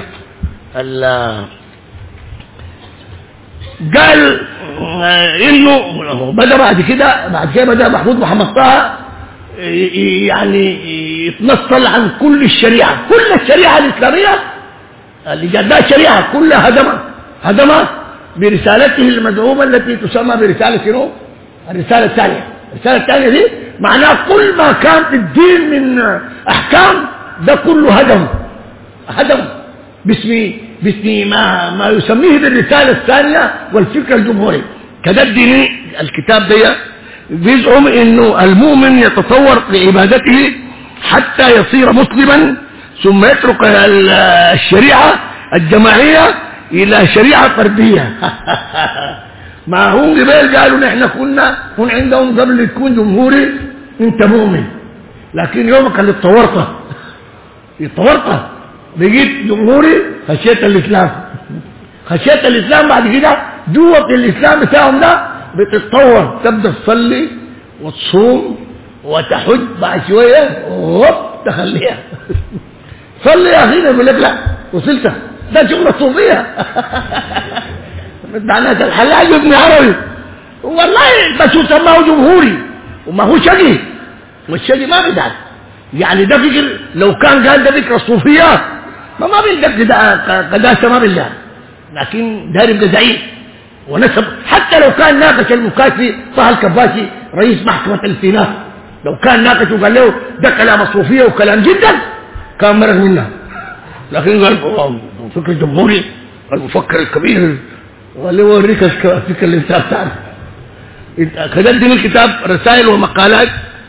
قال انه بدأ بعد كده بعد كده بدأ محمود محمد طه يعني يتنصل عن كل الشريعة. كل الشريعة الإسلامية اللي جدها الشريعة كلها هدمها هدمها برسالته المدعومة التي تسمى برسالة شنو؟ الرسالة الثانية. الرسالة الثانية دي معناها كل ما كان في الدين من أحكام ده كله هدم هدم باسم باسم ما ما يسميه بالرسالة الثانية والفكر الجمهوري. كده الديني الكتاب ده بيزعم انه المؤمن يتطور في عبادته حتى يصير مسلما ثم يترك الشريعة الجماعية الى شريعة فردية. ما هم قبل قالوا نحن كنا كن عندهم قبل تكون جمهوري انت مؤمن، لكن يومك اللي اتطورت اتطورت بقيت جمهوري خشيت الاسلام. خشيت الاسلام بعد كده جوة الاسلام بتاعهم ده بتتطور تبدا تصلي وتصوم وتحج بعد شويه هوب تخليها. صلي يا اخي يقول لك لا وصلت ده شغل الصوفيه. معناها الحلاج ابن عربي والله بس سماه جمهوري وما هو شقي والشقي ما بدعك يعني ده فكر. لو كان قال ده فكر الصوفيه ما ما بيلقى قداسه ما بالله، لكن داري يبقى زعيم ونسب. حتى لو كان ناقش المكاسي طه الكباسي رئيس محكمة الاستئناف لو كان ناقش وقال له ده كلام الصوفية وكلام جدا كان مرق منها، لكن قال فكر الجمهوري المفكر الكبير وقال له وريك الفكر اللي انت بتاعك. كتبت من الكتاب رسائل ومقالات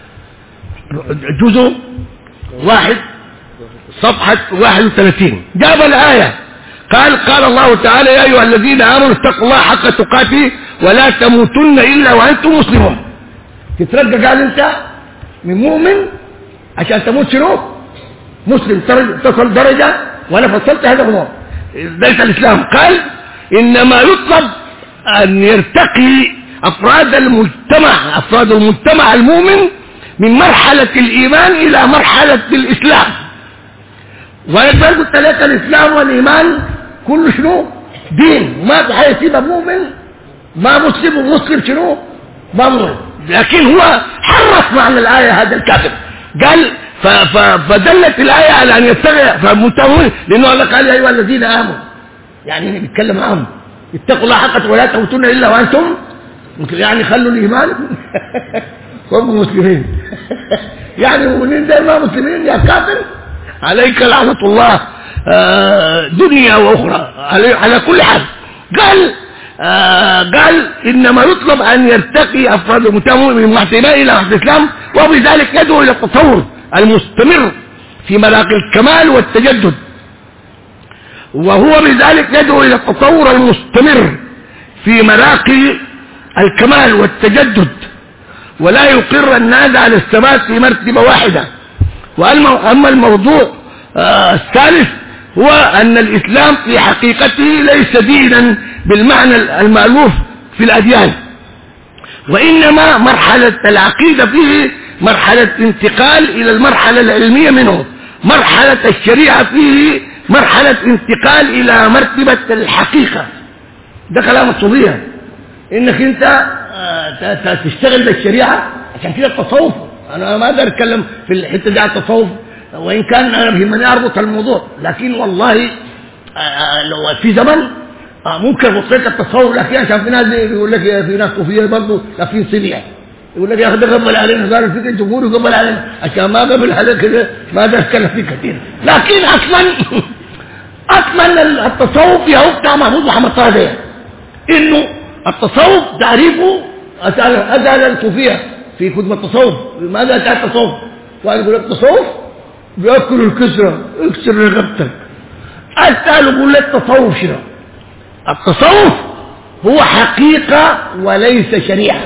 جزء واحد صفحة واحد وثلاثين جاب الآية قال قال الله تعالى يا أيها الذين آمنوا اتقوا الله حق تقاته ولا تموتن إلا وأنتم مسلمون. تترجى قال أنت من مؤمن عشان تموت شنو؟ مسلم تصل درجة وأنا فصلت هذا هو ليس الإسلام. قال إنما يطلب أن يرتقي أفراد المجتمع أفراد المجتمع المؤمن من مرحلة الإيمان إلى مرحلة الإسلام. ويقبل قلت لك الإسلام والإيمان كله شنو؟ دين، وما في حاجة يسيبها مؤمن ما مسلم ومسلم شنو؟ ما مؤمن. لكن هو حرف معنى الآية هذا الكاتب قال فدلت الآية على أن يتبع فمتهون لأنه الله قال يا أيها الذين آمنوا يعني بيتكلم عنهم اتقوا الله حق ولا تموتن إلا وأنتم يعني خلوا الإيمان وابقوا مسلمين. يعني المؤمنين ده ما مسلمين يا كافر عليك لعنة الله دنيا وأخرى على كل حال. قال قال إنما يطلب أن يرتقي أفراد المتهم من محسنين إلى محسن الإسلام وبذلك يدعو إلى التطور المستمر في مراقي الكمال والتجدد، وهو بذلك يدعو إلى التطور المستمر في مراقي الكمال والتجدد، ولا يقر الناس على الثبات في مرتبة واحدة. وأما الموضوع الثالث هو أن الإسلام في حقيقته ليس دينا بالمعنى المألوف في الأديان، وإنما مرحلة العقيدة فيه مرحلة انتقال إلى المرحلة العلمية منه، مرحلة الشريعة فيه مرحلة انتقال إلى مرتبة الحقيقة. ده كلام الصوفية، إنك أنت تشتغل بالشريعة. عشان كده التصوف، أنا ما أقدر أتكلم في الحتة دي على التصوف، وإن كان أنا بهمني أربط الموضوع، لكن والله لو في زمن ممكن بطريقة التصوف، لكن عشان في ناس يقول لك في ناس صوفية برضه لكن صبيح يقول لك يا أخي ده قبل علينا، قال فيك الجمهور قبل علينا، عشان ما قبل عليك كده ما أقدر أتكلم فيه كثير. لكن أصلا أصلا التصوف يا هو بتاع محمود محمد طه، إنه التصوف تعريفه أسأل الصوفية في كتب التصوف ماذا تعرف التصوف؟ واحد يقول لك التصوف بيأكل الكسرة، اكسر رقبتك. أسأل يقول لك التصوف شنو؟ التصوف هو حقيقة وليس شريعة،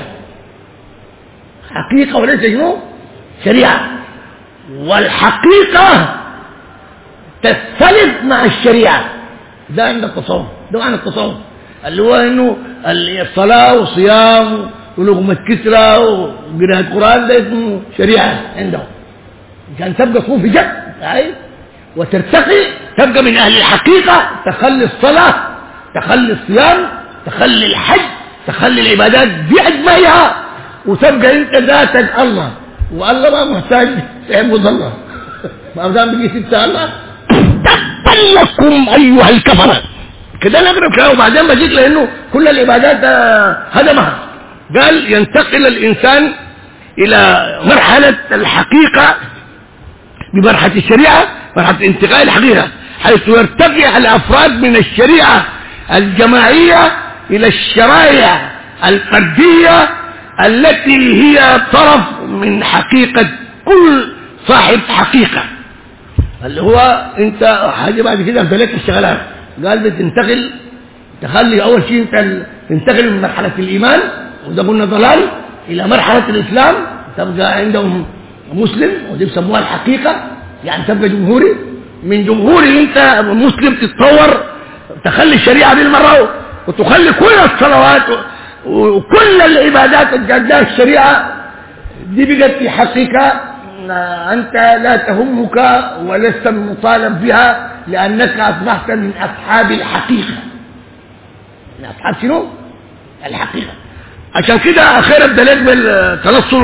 حقيقة وليس شنو؟ شريعة. والحقيقة تختلف مع الشريعة، ده عند التصوف، ده معنى التصوف اللي هو انه الصلاة والصيام ولقمة كسرى وقراءة القرآن ده اسمه شريعة عندهم. عشان تبقى صوفي جد أي وترتقي تبقى من أهل الحقيقة، تخلي الصلاة، تخلي الصيام، تخلي الحج، تخلي العبادات بأجمعها، وتبقى أنت ذاتك الله، والله ما محتاج تعبد الله. ما أبدان بقي ستة الله تبا لكم أيها الكفرة كده نقرب كده. وبعدين بجيت لأنه كل العبادات هدمها. قال ينتقل الإنسان إلى مرحلة الحقيقة بمرحلة الشريعة، مرحلة انتقال الحقيقة، حيث يرتقي الأفراد من الشريعة الجماعية إلى الشرائع الفردية التي هي طرف من حقيقة كل صاحب حقيقة، اللي هو انت حاجة بعد كده امتلك الشغلات. قال بتنتقل، تخلي اول شيء انت تنتقل من مرحلة الايمان وده قلنا ضلال الى مرحلة الاسلام، تبقى عندهم مسلم ودي بيسموها الحقيقة، يعني تبقى جمهوري. من جمهوري انت مسلم تتطور، تخلي الشريعة بالمرة وتخلي كل الصلوات وكل العبادات الجادة الشريعة دي بقت في حقيقة أنت لا تهمك ولست مطالب بها، لأنك أصبحت من أصحاب الحقيقة. من أصحاب شنو؟ الحقيقة. عشان كده أخيرا دليل بالتنصر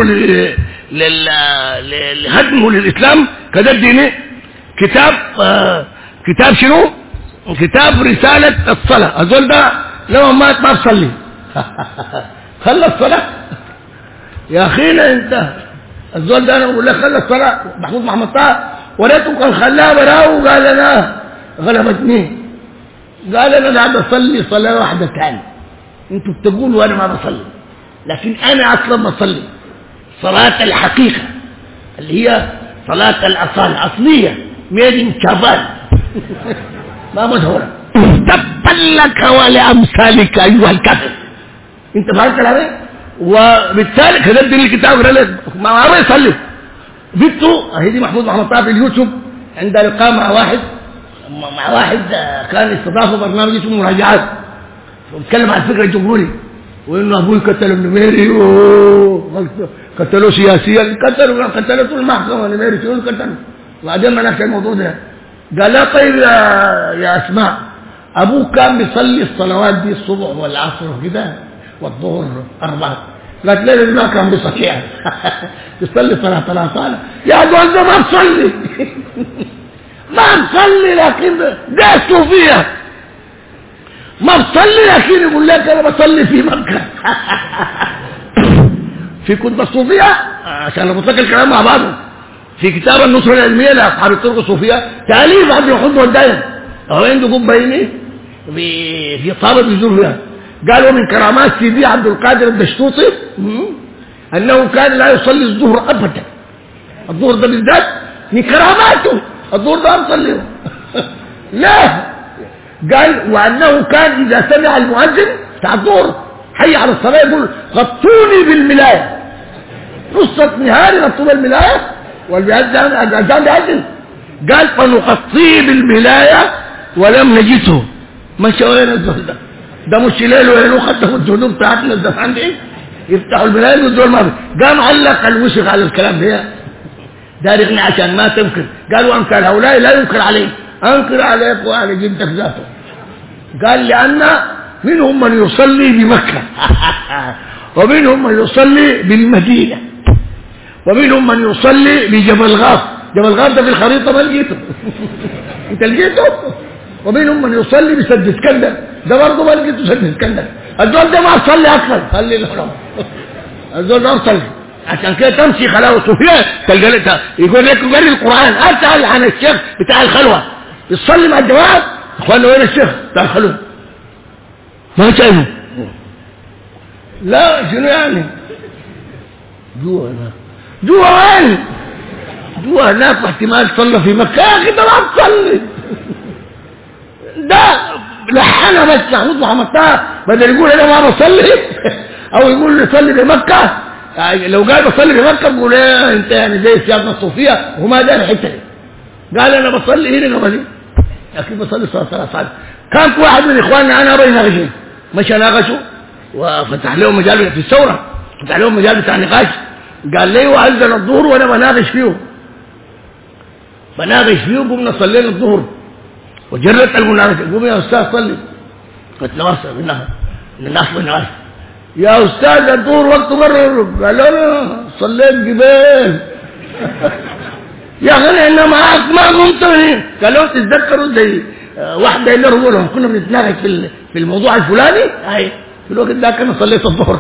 لهدمه للإسلام كده الديني كتاب آه كتاب شنو؟ كتاب رسالة الصلاة. أقول ده لو مات ما بصلي خلى الصلاة يا أخينا أنت. الزول ده أنا بقول لك خلى الصلاة. محمود محمد طه وريته كان خلاها براو وقال أنا غلبتني، قال أنا قاعد أصلي صلاة واحدة ثانية. أنتوا بتقولوا أنا ما بصلي، لكن أنا أصلا بصلي صلاة الحقيقة اللي هي صلاة الأصالة أصلية ميدين شابان ما مشهورة. تبا لك ولأمثالك أيها الكافر. أنت فهمت كلامي؟ وبالتالي كتبت لي الكتاب ما ما يصلي بيته. هي دي محمود محمد طه في اليوتيوب عند لقاء مع واحد مع واحد كان استضافه برنامج اسمه مراجعات، وبيتكلم عن الفكر الجمهوري وانه ابوي قتل النميري وقتلوه سياسيا، قتلوا قتلته المحكمه النميري شنو قتلوا. وبعدين ما نفس الموضوع ده قال لا طيب يا, يا اسماء ابوك كان بيصلي الصلوات دي الصبح والعصر وكده والظهر أربعة، قالت لي ما كان بيصلي بيصلي صلاة الأصالة. يا دول ده ما بصلي ما بصلي لكن ده صوفية ما بصلي لكن يقول لك أنا بصلي في مكة في كتب الصوفية عشان نطلق الكلام مع بعضه. في كتاب النصرة العلمية لأصحاب الطرق الصوفية تأليف عبد الحب والدايم هو عنده قبة يمين في طابة بيزور فيها. قالوا من كرامات سيدي عبد القادر الدشطوطي أنه كان لا يصلي الظهر أبدا. الظهر ده بالذات من كراماته الظهر ده أصليه لا. قال وأنه كان إذا سمع المؤذن بتاع الظهر حي على الصلاة يقول غطوني بالملاية، قصة نهاري غطوا بالملاية والأذان بيأذن. قال فنغطيه بالملاية ولم نجده. مشى وين الزول ده؟ ده مش ليل وين خدوا الذنوب بتاعتنا الزمان دي يفتحوا الملاية والدول ما قام علق الوسخ على الكلام ده دار يغني عشان ما تنكر. قالوا أمثال هؤلاء لا ينكر عليه، أنكر عليك وعلى جدك ذاته. قال لأن منهم من يصلي بمكة ومنهم من يصلي بالمدينة ومنهم من يصلي بجبل غاف. جبل غاف ده في الخريطة ما لقيته انت لقيته. ومنهم من يصلي بسد اسكندر، ده برضه ما لقيته سد اسكندر. الزول ده ما صلي اصلا، خلي له الزول ده صلي. عشان كده تمشي خلاوة صوفيا تلقى يقول لك قري القرآن. اسأل عن الشيخ بتاع الخلوة يصلي مع الجماعة. اخوانا وين الشيخ بتاع الخلوة؟ ما شايفه. لا شنو يعني جوا هناك؟ جوا وين؟ جوا هناك احتمال صلى في مكة. يا اخي ده ما تصلي ده لحنا بس محمود محمد طه بدل يقول انا ما بصلي او يقول لي صلي بمكة. لو قال بصلي بمكة بقول ايه انت يعني زي سيادنا الصوفية وما دار الحتة دي. قال انا بصلي هنا قبلي اكيد بصلي صلاة صلاة صلاة. كان في واحد من اخواننا انا ابغى يناقشني مش ناقشوا وفتح لهم مجال في الثورة، فتح لهم مجال بتاع نقاش. قال لي وأذن الظهر وانا بناقش فيه بناقش فيه قمنا صلينا الظهر وجرت المناقشه. قوم يا استاذ صلي. قلت له وصل منها الناس بناقش يا استاذ الظهر وقته قرر. قال له صليت قبل يا اخي انا معاك ما قمت. قال له تتذكروا زي واحده اللي رجلهم كنا بنتناقش في في الموضوع الفلاني اي في الوقت ده كان صليت الظهر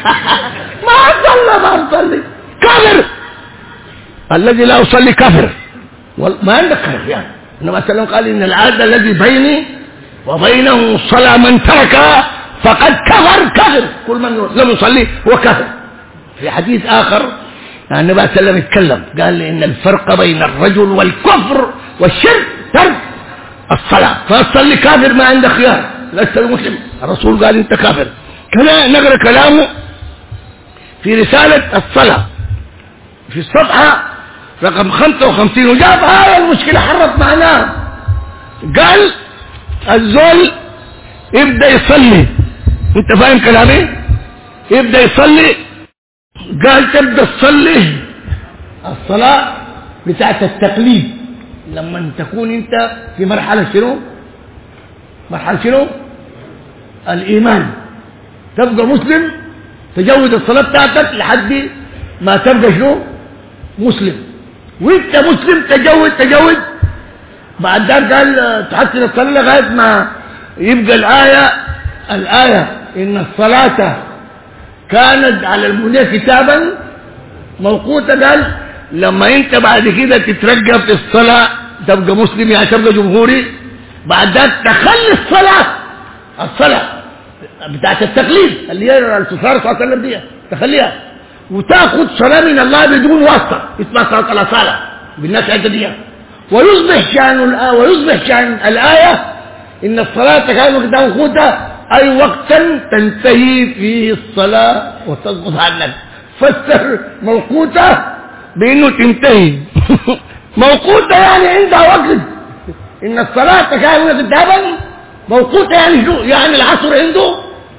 ما صلى ما صلي كافر. الذي لا يصلي كافر ما عندك كافر يعني. النبي صلى الله عليه وسلم قال ان العهد الذي بيني وبينه الصلاه من تركها فقد كفر. كافر كل من لم يصلي هو كافر. في حديث اخر النبي صلى الله عليه وسلم يتكلم قال ان الفرق بين الرجل والكفر والشرك ترك الصلاه. فالصلي كافر ما عندك خيار لست مسلم. الرسول قال انت كافر. كذا نقرا كلامه في رساله الصلاه في الصفحه رقم خمسة وخمسين وجاب هاي المشكله حرت معناه. قال الزول يبدا يصلي انت فاهم كلامي يبدا يصلي. قال تبدا تصلي الصلاه بتاعت التقليد لما تكون انت في مرحله شنو مرحله شنو الايمان. تبقى مسلم تجود الصلاه بتاعتك لحد ما تبقى شنو مسلم. وانت مسلم تجود تجود بعد ذلك قال تحسن الصلاه لغايه ما يبقى الايه الايه ان الصلاه كانت على المؤمنين كتابا موقوتا. قال لما انت بعد كده تترقى في الصلاه تبقى مسلم يعني تبقى جمهوري. بعد ذلك تخلي الصلاه الصلاه بتاعت التقليد اللي هي الرسول صلى الله عليه وسلم دي تخليها وتاخذ صلاه من الله بدون واسطه اسمها صلاه الاصاله بالناس عند دي. ويصبح شان الآية ويصبح شان الآية إن الصلاة كانت وقتها موقوتا أي وقتا تنتهي فيه الصلاة وتسقط عنك. فسر موقوتة بأنه تنتهي موقوتة يعني عندها وقت. إن الصلاة كانت كتابا موقوتة يعني شو يعني العصر عنده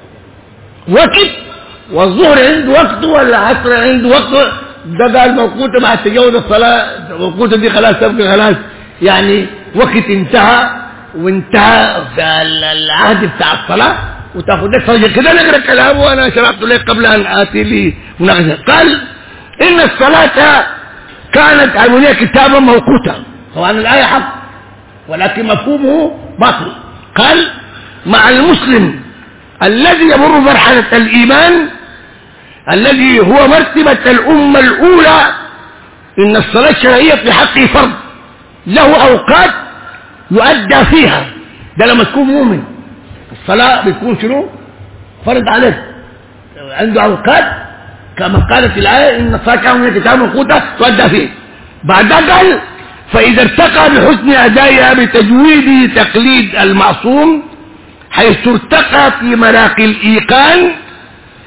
وقت والظهر عنده وقت والعصر عنده وقت. ده قال موقوتة مع تجاوز الصلاة موقوتة دي خلاص تبقى خلاص يعني وقت انتهى وانتهى في العهد بتاع الصلاة وتاخذ لك فرجة كده. نقرأ كلامه وانا شرحت لك قبل ان اتي لي مناقشة. قال ان الصلاة كانت على كتابا موقوتا. طبعا الآية حق ولكن مفهومه باطل. قال مع المسلم الذي يمر مرحلة الإيمان الذي هو مرتبة الأمة الأولى إن الصلاة الشرعية في حقه فرض له أوقات يؤدى فيها. ده لما تكون مؤمن الصلاة بتكون شنو فرض عليك عنده أوقات كما قالت الآية إن الصلاة كانت كتاب موقوتا تؤدى فيه. بعد قال فإذا ارتقى بحسن أدائها بتجويد تقليد المعصوم حيث ارتقى في مراقي الإيقان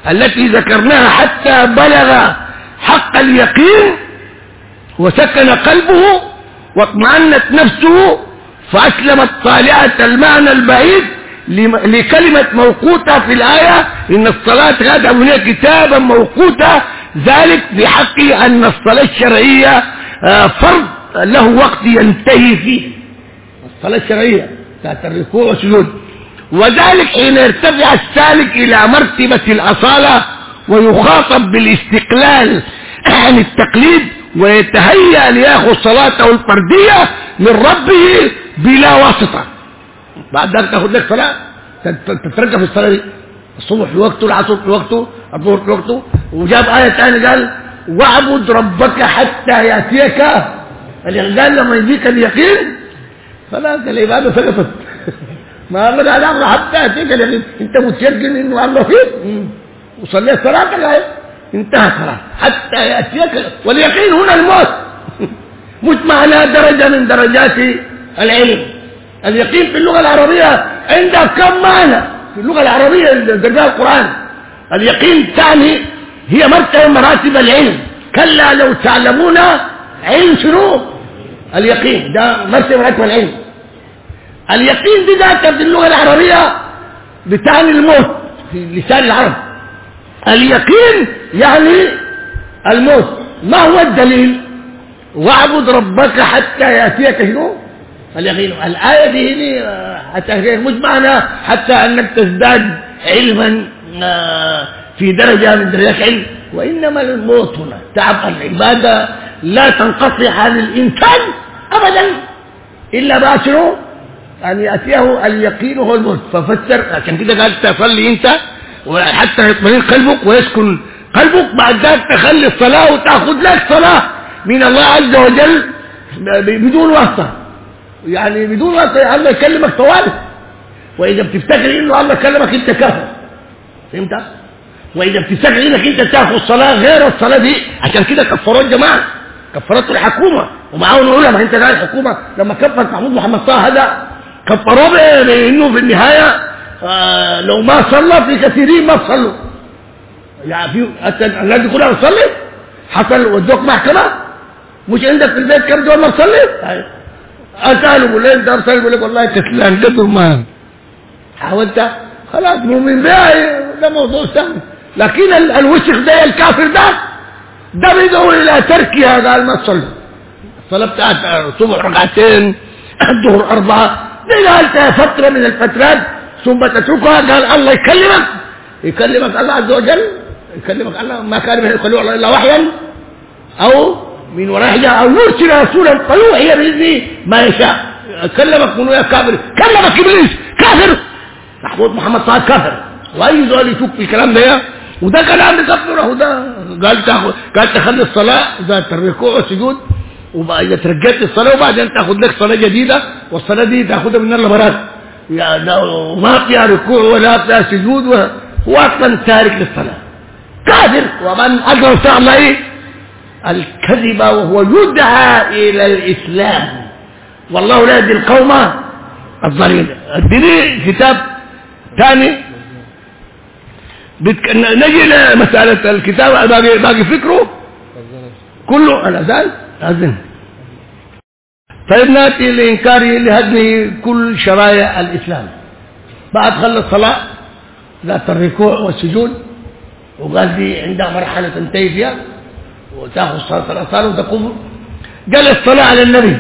التي ذكرناها حتى بلغ حق اليقين وسكن قلبه واطمأنت نفسه فأسلمت طالعة المعنى البعيد لكلمة موقوتة في الآية إن الصلاة غدا هنا كتابا موقوتا، ذلك بحق أن الصلاة الشرعية فرض له وقت ينتهي فيه. الصلاة الشرعية ذات الركوع والسجود، وذلك حين يرتفع السالك إلى مرتبة الأصالة ويخاطب بالاستقلال عن التقليد ويتهيأ ليأخذ صلاته الفردية من ربه بلا واسطة. بعد ذلك تاخذ لك صلاة تترجى في الصلاة دي، الصبح في وقته، العصر في وقته، الظهر في وقته. وجاب آية ثانية قال واعبد ربك حتى يأتيك اليقين. قال لما يجيك اليقين خلاص العبادة سقطت. ما قال لا حتى يأتيك اليقين، انت متيقن انه الله فيك وصليت صلاتك هاي انتهت خلاص حتى يأتيك. واليقين هنا الموت، مش معناه درجة من درجات العلم. اليقين في اللغة العربية عندها كم معنى في اللغة العربية درجات القرآن. اليقين تعني هي مرتبة مراتب العلم. كلا لو تعلمون علم شنو اليقين، ده مرتبة مراتب العلم. اليقين دي ذاتها في اللغة العربية بتعني الموت في لسان العرب. اليقين يعني الموت. ما هو الدليل؟ واعبد ربك حتى يأتيك شنو اليقين. الآية دي حتى مش معنى حتى أنك تزداد علما في درجة من درجات العلم، وإنما الموت هنا تعب. العبادة لا تنقطع عن الإنسان أبدا إلا بعد شنو أن يأتيه اليقين وهو الموت. ففسر عشان كده قال تصلي أنت وحتى يطمئن قلبك ويسكن قلبك، بعد ذلك تخلي الصلاة وتأخذ لك صلاة من الله عز وجل بدون واسطة. يعني بدون واسطة الله يكلمك طوال، وإذا بتفتكر إنه الله كلمك أنت كافر. فهمت؟ وإذا بتفتكر إنك أنت تأخذ صلاة غير الصلاة دي، عشان كده كفروا الجماعة، كفرته الحكومة ومعاون العلماء. أنت قاعد الحكومة لما كفرت محمود محمد طه هذا كفروه بأنه في النهاية آه لو ما صلى في كثيرين ما صلوا. يعني في الناس كلها تصلي حصل ودوك محكمة مش عندك في البيت كم دول ما تصلي. أسأله بقول لي أنت أرسل بقول لك والله كسلان قدر ما حاولت خلاص مؤمن بها، ده موضوع سهل. لكن الوسخ ده الكافر ده ده بيدعو إلى تركها. قال ما تصلي الصلاة بتاعت الصبح ركعتين الظهر أربعة، دي قالتها فترة من الفترات ثم تتركها. قال الله يكلمك يكلمك الله عز وجل يكلمك الله، ما كان يخلوه الله إلا وحيا أو من وراء أو يرسل رسولا فيوحي بإذنه ما يشاء. كلمك من ويا كافر، كلمك إبليس كافر، محمود محمد طه كافر. وأي زول يشوف في الكلام ده وده كلام بكفره. وده قال تاخذ قال تخلي الصلاة ذات الركوع والسجود، وإذا ترجعت الصلاة وبعدين تاخذ لك صلاة جديدة، والصلاة دي تاخذها من المرات يعني وما فيها ركوع ولا فيها سجود، هو أصلا تارك للصلاة كافر. ومن أجر شاء الله إيه الكذب وهو يدعى إلى الإسلام، والله لا يهدي القوم الظالمين. اديني كتاب ثاني بتك... نجي لمسألة الكتاب باقي باقي فكره كله الأذان أذن. طيب ناتي لإنكاره لهدم كل شرائع الإسلام. بعد خلص الصلاة ذات الركوع والسجود، وقال دي عندها مرحلة تنتهي فيها وتاخذ صلاة الأصال وتقوم. قال الصلاة على النبي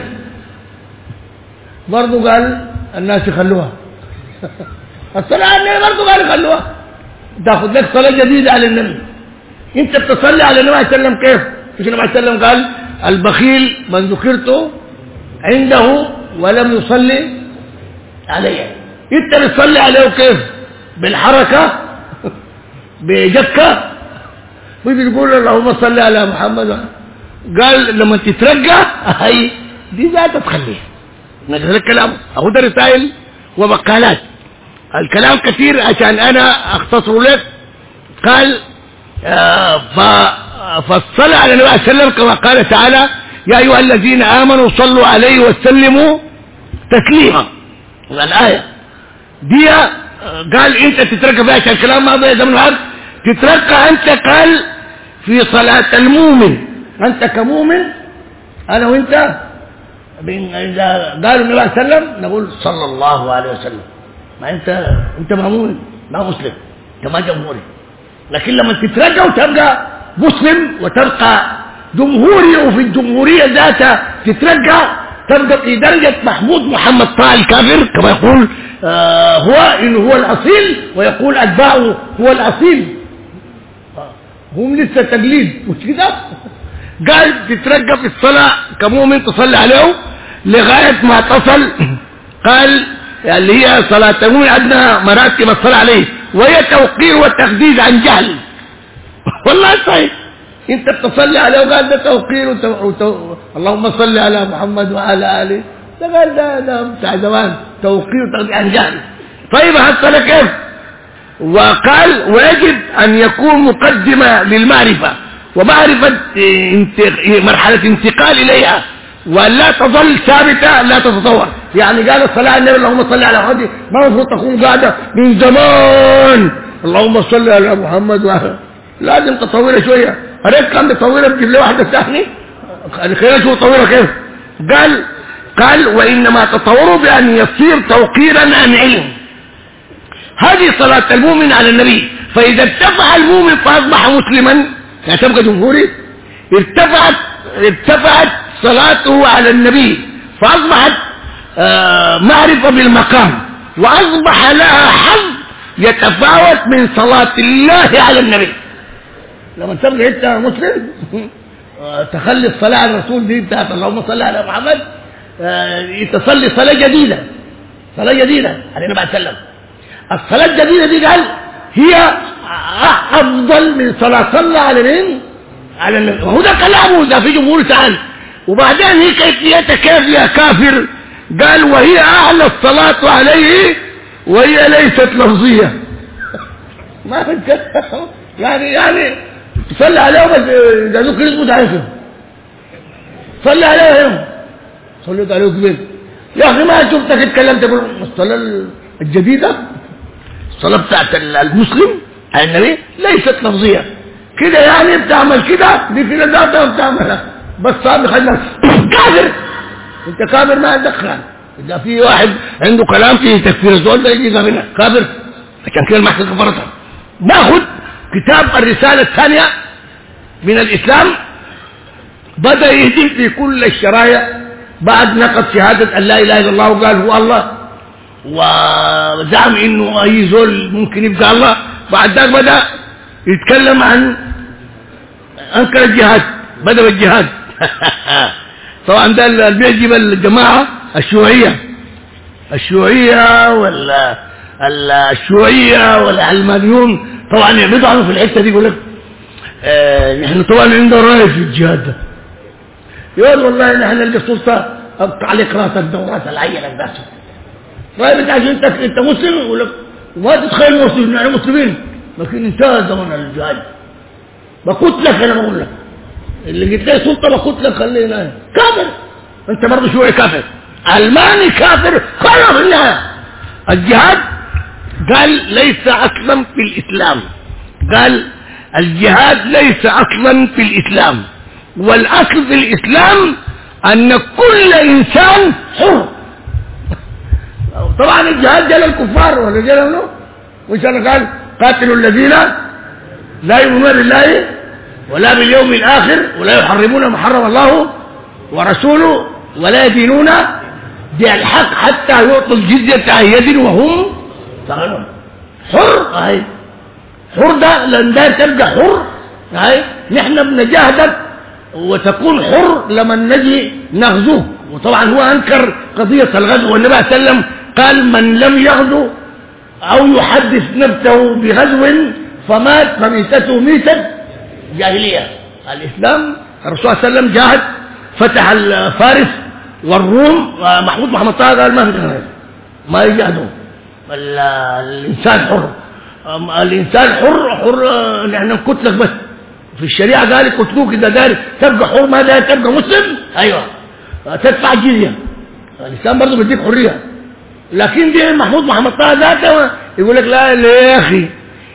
برضو قال الناس يخلوها. الصلاة على النبي برضو قال يخلوها، تاخذ لك صلاة جديدة على النبي. انت بتصلي على النبي عليه السلام كيف؟ مش النبي عليه السلام قال البخيل من ذكرته عنده ولم يصلي عليه. انت بتصلي عليه كيف؟ بالحركة بجكة بيجي يقول اللهم صل على محمد. قال لما تترجع هي دي ذات تخليها نجد الكلام. اهو ده رسائل ومقالات، الكلام كثير عشان انا اختصر لك. قال آه فالصلاة على النبي صلى الله عليه وسلم كما قال تعالى يا ايها الذين امنوا صلوا عليه وسلموا تسليما. الآية دي قال انت تتركب فيها عشان الكلام ما بيزمن هذا تترقى أنت قال في صلاة المؤمن، أنت كمؤمن أنا وأنت إذا قالوا النبي عليه وسلم نقول صلى الله عليه وسلم. ما أنت أنت ما مؤمن ما مسلم، أنت ما جمهوري. لكن لما تترقى وتبقى مسلم وتبقى جمهوري، وفي الجمهورية ذاتها تترقى تبقى في درجة محمود محمد طه الكافر كما يقول آه هو إنه هو الأصيل، ويقول أتباعه هو الأصيل، هم لسه تقليد مش كده. قال تترقى في الصلاة كمؤمن تصلي عليه لغاية ما تصل قال اللي هي صلاة المؤمن عندنا مراتب الصلاة عليه، وهي توقير وتقديس عن جهل. والله صحيح انت بتصلي عليه وقال ده توقير وتو... وتو... اللهم صل على محمد وعلى آله، ده قال ده ده بتاع زمان توقير وتقديس عن جهل. طيب هالصلاة كيف؟ وقال ويجب أن يكون مقدمة للمعرفة ومعرفة مرحلة انتقال إليها، ولا تظل ثابتة لا تتطور. يعني قال الصلاة على النبي اللهم صل على محمد ما المفروض تكون قاعدة من زمان اللهم صل على محمد وعلى، لازم تطورها شوية. هريك كان بتطورها بتجيب لي واحدة ثانية الخيال شو تطورها كيف؟ قال قال وإنما تطوره بأن يصير توقيرا عن علم. هذه صلاة المؤمن على النبي، فإذا ارتفع المؤمن فأصبح مسلما يعني تبقى جمهوري، ارتفعت ارتفعت صلاته على النبي فأصبحت آه معرفة بالمقام، وأصبح لها حظ يتفاوت من صلاة الله على النبي. لما تبقى انت مسلم تخلي الصلاة على الرسول دي بتاعت اللهم صل على محمد آه تصلي صلاة جديدة، صلاة جديدة على النبي عليه السلام. الصلاة الجديدة دي قال هي أفضل من صلاة صلى على مين؟ على النبي. وهو ده كلامه ده في جمهور تعالى. وبعدين هي كيفيتها كيف يا كافر؟ قال وهي أعلى الصلاة عليه وهي ليست لفظية. ما فهمت يعني يعني تصلي عليه بس إذا ذكر اسمه تعرفه، صلي عليه هنا صليت عليه كبير يا أخي ما شفتك اتكلمت بالصلاة الجديدة، الصلاة بتاعت المسلم على النبي ليست لفظية كده، يعني بتعمل كده دي في ذاتها وبتعملها بس صار خلنا كافر. انت كافر ما عندك خير. اذا في واحد عنده كلام فيه تكفير الزول ده يجي كافر كافر، عشان كده المحكمة كفرتها. ناخذ كتاب الرسالة الثانية من الإسلام، بدأ يهدي في كل الشرايع بعد نقض شهادة أن لا إله إلا الله وقال هو الله، وزعم إنه أي زول ممكن يبقى الله. بعد ذلك بدأ يتكلم عن أنكر الجهاد، بدأ بالجهاد. طبعا ده اللي بيعجب الجماعة الشيوعية الشيوعية ولا الشيوعية والعلمانيون طبعا يبدعوا في الحتة دي، يقول لك آه نحن طبعا عندنا رأي في الجهاد ده. يقول والله نحن اللي السلطة عليك راسك دورات العينة بس رأي بتاعك انت انت مسلم، يقول لك ما تتخيل مسلم نحن مسلمين، لكن انتهى زمن الجهاد بقتلك. انا بقول لك اللي قلت لي سلطة بقتلك خلينا كافر. انت برضه شيوعي كافر، علماني كافر، خلاص انها الجهاد قال ليس اصلا في الاسلام، قال الجهاد ليس اصلا في الاسلام، والاصل في الاسلام ان كل انسان حر. طبعا الجهاد جل الكفار ولا جل منه؟ وإن شاء الله قال قاتلوا الذين لا يؤمنون بالله ولا باليوم الآخر ولا يحرمون ما حرم الله ورسوله ولا يدينون بالحق حتى يعطوا الجزية عن يد وهم صغيرون. حر هاي حر ده لأن ده تبقى حر هاي نحن بنجاهدك وتكون حر لما نجي نغزوك. وطبعا هو أنكر قضية الغزو، والنبي صلى الله عليه وسلم قال من لم يغزو أو يحدث نفسه بغزو فمات فميتته ميتة جاهلية. الإسلام الرسول صلى الله عليه وسلم جاهد فتح الفارس والروم، محمود محمد طه قال ما في ما يجاهدون، الإنسان حر، الإنسان حر حر نحن نقتلك بس في الشريعة قال قتلوك إذا دار تبقى حر ما دار تبقى مسلم أيوة تدفع الجزية. الإسلام برضه بيديك حرية، لكن دي محمود محمد طه ذاته يقول لك لا يا أخي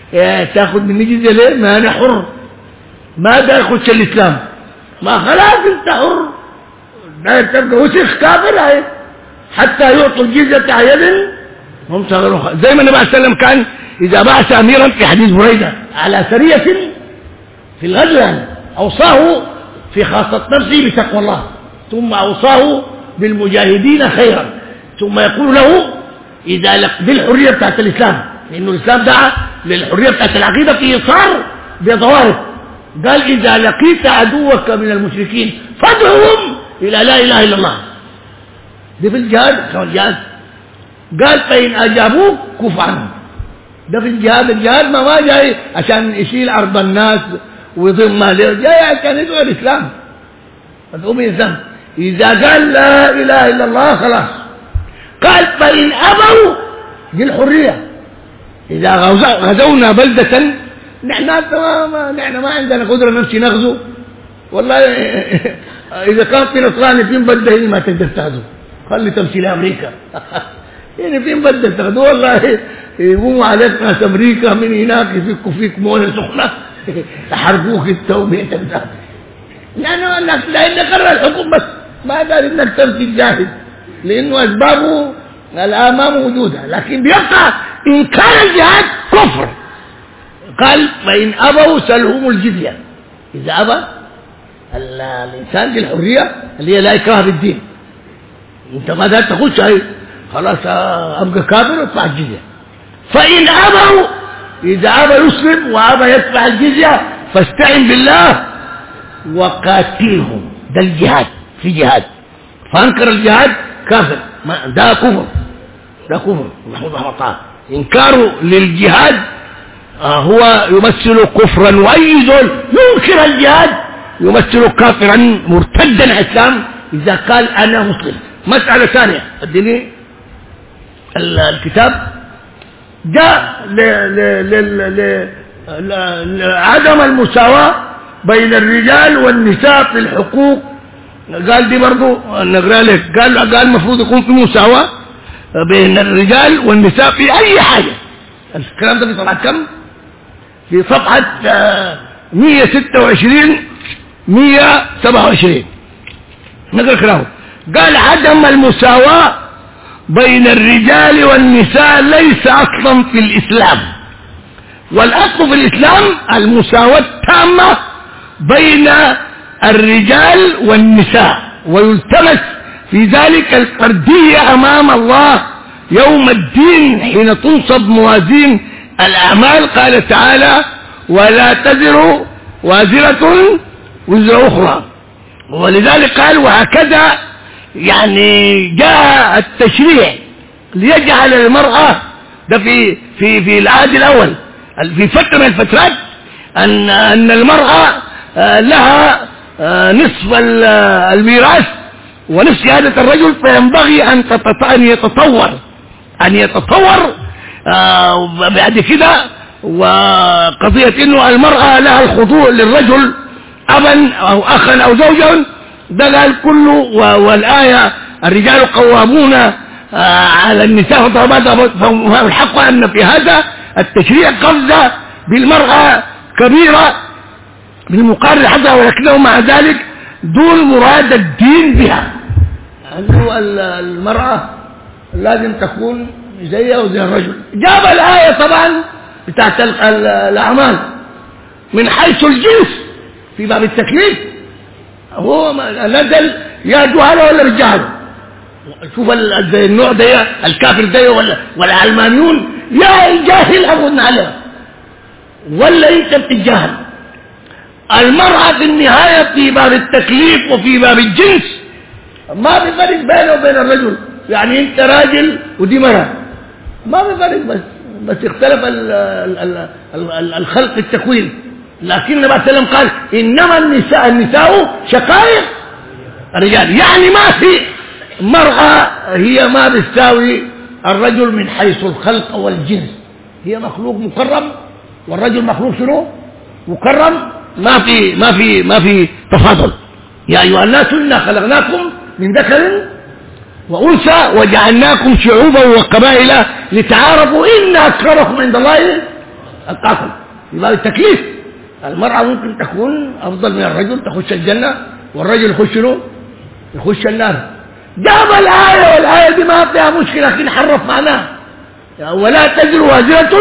تاخذ مني جزيه ليه؟ ما انا حر، ما داير اخش الاسلام، ما خلاص انت حر، داير تبقى وسخ كافر هاي حتى يعطوا الجزيه على يد هم صغروا. زي ما النبي عليه السلام كان اذا بعث اميرا في حديث بريده على سريه في الغزو يعني اوصاه في خاصه نفسه بتقوى الله، ثم اوصاه بالمجاهدين خيرا، ثم يقول له اذا لق بالحريه بتاعت الاسلام، لانه الاسلام دعا للحريه بتاعت العقيده في اصرار بضوابط. قال اذا لقيت عدوك من المشركين فادعوهم الى لا اله الا الله. ده في الجهاد كان الجهاد. قال فان اجابوك كف عنهم. ده في الجهاد. الجهاد ما ما جاي عشان يشيل عرض الناس ويضم ماله، جاي عشان يدعو الاسلام، يدعو الاسلام. اذا قال لا اله الا الله خلاص. قال فان ابوا دي الحريه. اذا غزونا بلده نحن ما نحن ما عندنا قدره نمشي نغزو، والله اذا كان في نصراني فين بده ما تقدر تغزو، خلي تمشي لامريكا يعني فين بدك تغزو، والله يقوموا عليك ناس امريكا من هناك يفكوا فيك مويه سخنه يحرقوك انت وبيتك ده، يعني انك لان قرر الحكم بس ما قال انك تمشي تجاهد، لانه اسبابه الامام موجوده، لكن بيبقى ان كان الجهاد كفر. قال فان ابوا سلهم الجزيه. اذا ابى الانسان دي الحريه اللي هي لا اكراه بالدين، انت ما دام تخش هي خلاص ابقى كافر وادفع الجزيه. فان ابوا اذا ابى يسلم وابى يدفع الجزيه فاستعن بالله وقاتلهم. ده الجهاد، في جهاد، فانكر الجهاد كافر، ما ده كفر، ده كفر. محمود رحمه انكاره للجهاد آه هو يمثل كفرا، واي زول ينكر الجهاد يمثل كافرا مرتدا عن الاسلام اذا قال انا مسلم. مساله ثانيه اديني الكتاب. جاء لعدم المساواه بين الرجال والنساء في الحقوق، قال دي برضو نقرا لك. قال قال المفروض يكون في مساواه بين الرجال والنساء في اي حاجه. الكلام ده في صفحه كم؟ في صفحه مئة وستة وعشرين مئة وسبعة وعشرين. نقرا كلامه. قال عدم المساواه بين الرجال والنساء ليس اصلا في الاسلام، والاصل في الاسلام المساواه التامه بين الرجال والنساء، ويلتمس في ذلك الفرديه امام الله يوم الدين حين تنصب موازين الاعمال. قال تعالى ولا تزر وازره وزر اخرى، ولذلك قال وهكذا يعني جاء التشريع ليجعل المرأة ده في في في العهد الأول في فترة من الفترات أن أن المرأة لها نصف الميراث ونصف شهادة الرجل، فينبغي أن أن يتطور أن يتطور بعد كده. وقضية إنه المرأة لها الخضوع للرجل أبا أو أخا أو زوجا ده قال كله. والآية الرجال قوامون على النساء فهم الحق أن في هذا التشريع قفزة بالمرأة كبيرة بالمقارنة حتى، ولكنه مع ذلك دون مراد الدين بها. أنه المرأة لازم تكون زيها وزي الرجل. جاب الآية طبعا بتاعت الأعمال من حيث الجنس في باب التكليف، هو نزل يا جهل ولا رجال. شوف النوع ده الكافر ده ولا والعلمانيون يا الجاهل أبونا عليه ولا انت بتتجاهل. المرأة في النهاية في باب التكليف وفي باب الجنس ما في فرق بينه وبين الرجل، يعني انت راجل ودي مرأة ما في فرق، بس بس اختلف ال ال ال الخلق في التكوين. لكن النبي صلى الله عليه وسلم قال انما النساء النساء شقائق الرجال، يعني ما في مرأة هي ما بتساوي الرجل من حيث الخلق والجنس، هي مخلوق مكرم والرجل مخلوق شنو مكرم، ما في ما في ما في تفاضل. يا ايها الناس انا خلقناكم من ذكر وانثى وجعلناكم شعوبا وقبائل لتعارفوا ان اكرمكم عند الله القاسم في باب التكليف. المرأة ممكن تكون أفضل من الرجل، تخش الجنة، والرجل يخش شنو؟ يخش النار. جاب الآية، والآية دي ما فيها مشكلة، لكن حرف معناها. ولا تزر وازرة،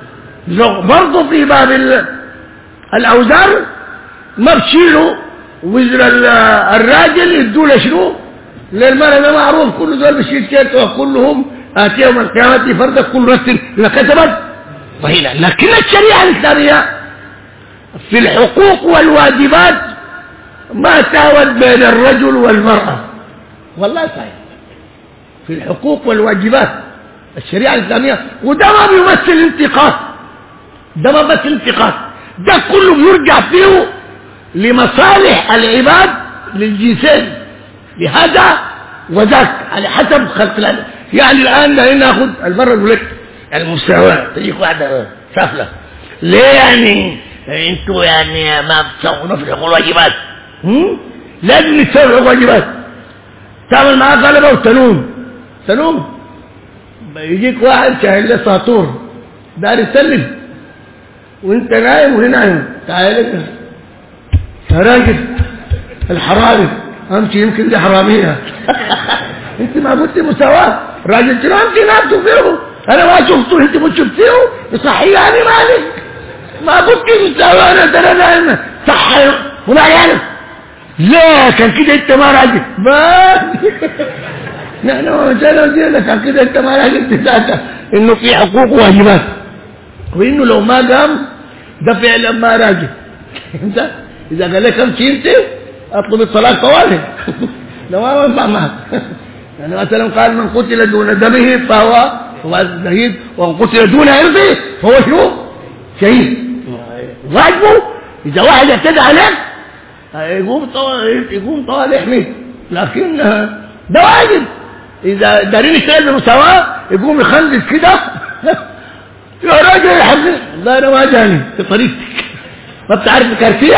برضه في باب الأوزار ما بشيلوا وزر الراجل يدوا له شنو؟ للمرأة. ده معروف، كل دول بشيل كيت، وكلهم آتي يوم القيامة فردا كل رأس بما كسبت رهينة. لكن الشريعة الإسلامية في الحقوق والواجبات ما ساوت بين الرجل والمرأة. والله صحيح، في الحقوق والواجبات الشريعة الإسلامية. وده ما بيمثل انتقاص، ده ما بس انتقاص، ده كله بيرجع فيه لمصالح العباد للجنسين، لهذا وذاك على حسب خلق الله. يعني الآن لأن ناخذ المرة يقول لك المساواة، تجيك واحدة سافلة، ليه يعني انتوا يعني ما بتسووا في الحقوق والواجبات؟ لازم نسوي الحقوق والواجبات. تعمل معاه غلبة وتنوم تنوم يجيك واحد شايل له ساطور دار يسلم، وانت نايم وهي نايم، تعال لك يا راجل الحرامي امشي، يمكن دي حراميه. انت ما قلتي مساواه، راجل شنو امشي نفسه فيه، انا ما شفته انت ما شفتيه، صحيح يعني مالك ما قلتي مساواه، انا ترى نايم صح وما يعرف. لا كان كده انت ما راجل ما نحن مثلا جينا كان كده انت ما راجل تساعده انه في حقوق وواجبات، وانه لو ما قام ده فعلا ما راجل. انت اذا قال لك امشي انت اطلب الطلاق طوالي. لو ما ينفع معك. يعني مثلا قال من قتل دون دمه فهو هو شهيد، ومن قتل دون عرضه فهو شنو؟ شهيد. واجبه اذا واحد اعتدى عليك يقوم طوال يقوم طوال يحميك، لكن ده واجب. اذا دارين يشتغل بمساواه يقوم يخلص كده. يا راجل يا حبيبي والله انا ما جاني في طريقتك، ما بتعرف الكارثيه.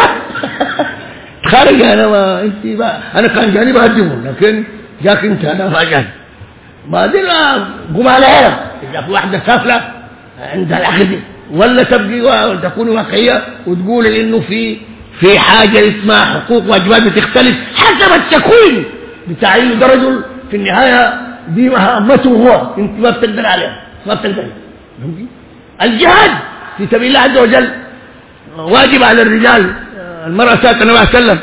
خارج انا ما انت بقى انا كان جاني بهدمه، لكن جاك انت انا ما جاني. بعدين قوم على عرف اذا في واحده سافله عندها الاخذ، ولا تبقي تكون واقعيه وتقول انه في في حاجه اسمها حقوق واجبات بتختلف حسب التكوين بتاع انه ده رجل في النهايه دي مهمته هو، انت ما بتقدر عليها، ما بتقدر. الجهاد في سبيل الله عز وجل واجب على الرجال. المرأة سألت النبي صلى الله عليه وسلم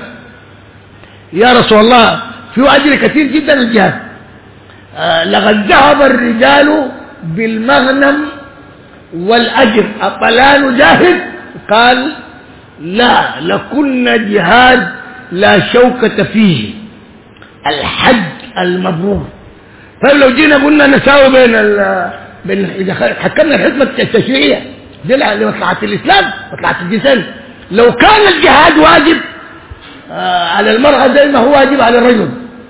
يا رسول الله في أجر كثير جدا الجهاد، آه لقد ذهب الرجال بالمغنم والأجر أفلا نجاهد؟ قال لا، لكنا جهاد لا شوكة فيه، الحج المبرور. فلو جينا قلنا نساوي بين ال بين إذا حكمنا الحكمة التشريعية دي لمصلحة الإسلام مصلحة الجنسين، لو كان الجهاد واجب آه على المرأة زي ما هو واجب على الرجل،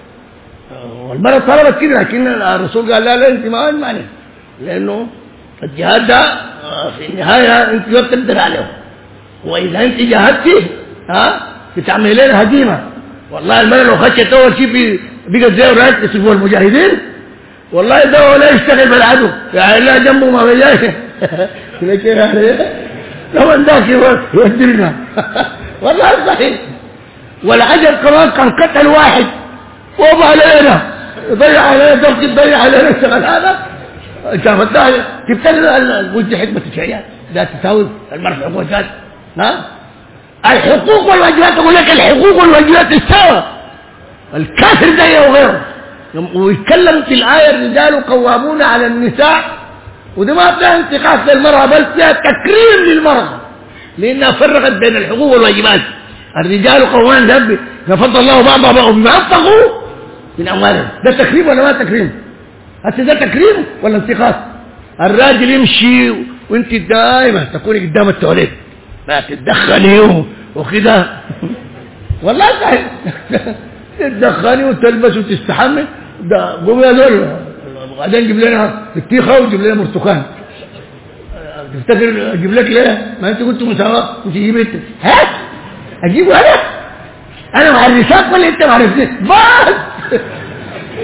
آه والمرأة طلبت كده، لكن الرسول قال لا لا انت ما معنى، لأنه الجهاد ده آه في النهاية انت ما بتقدر عليه، وإذا انت جاهدتي ها بتعمل لنا هزيمة. والله المرأة لو خشت أول شيء بقت زي ورات يصفوا المجاهدين، والله ده ولا يشتغل بالعدو يعني لا جنبه ما بجاي لكن يعني لو ذاك يودرنا. والله صحيح. والعجب كمان كان قتل واحد وضع علينا يضيع علينا ضرب يضيع علينا الشغل هذا. شافتها تبتدي وجه حكمة الشريعة لا تساوي المرأة حقوق والواجبات. ها الحقوق والواجبات، اقول لك الحقوق والواجبات تساوى. الكافر زيه وغيره، ويتكلم في الآية الرجال قوامون على النساء، وده ما فيها انتقاص للمرأة بل فيها تكريم للمرأة، لأنها فرقت بين الحقوق والواجبات. الرجال قوامون ذنب ففضل الله بعضهم بما أنفقوا من أموالهم. ده تكريم ولا ما تكريم؟ هسه ده تكريم ولا انتقاص؟ الراجل يمشي وانت دائما تكوني قدام التواليت ما تتدخلي وكده. والله صحيح. تتدخلي وتلبس وتستحمل. ده قوم يا دول بعدين جيب لنا بطيخه وجيب لنا برتقال. تفتكر اجيب لك ليه؟ ما انت كنت مساواه كنت تجيب انت. هات اجيبه انا؟ انا مع الرسالة ولا انت مع الرسالة؟ بس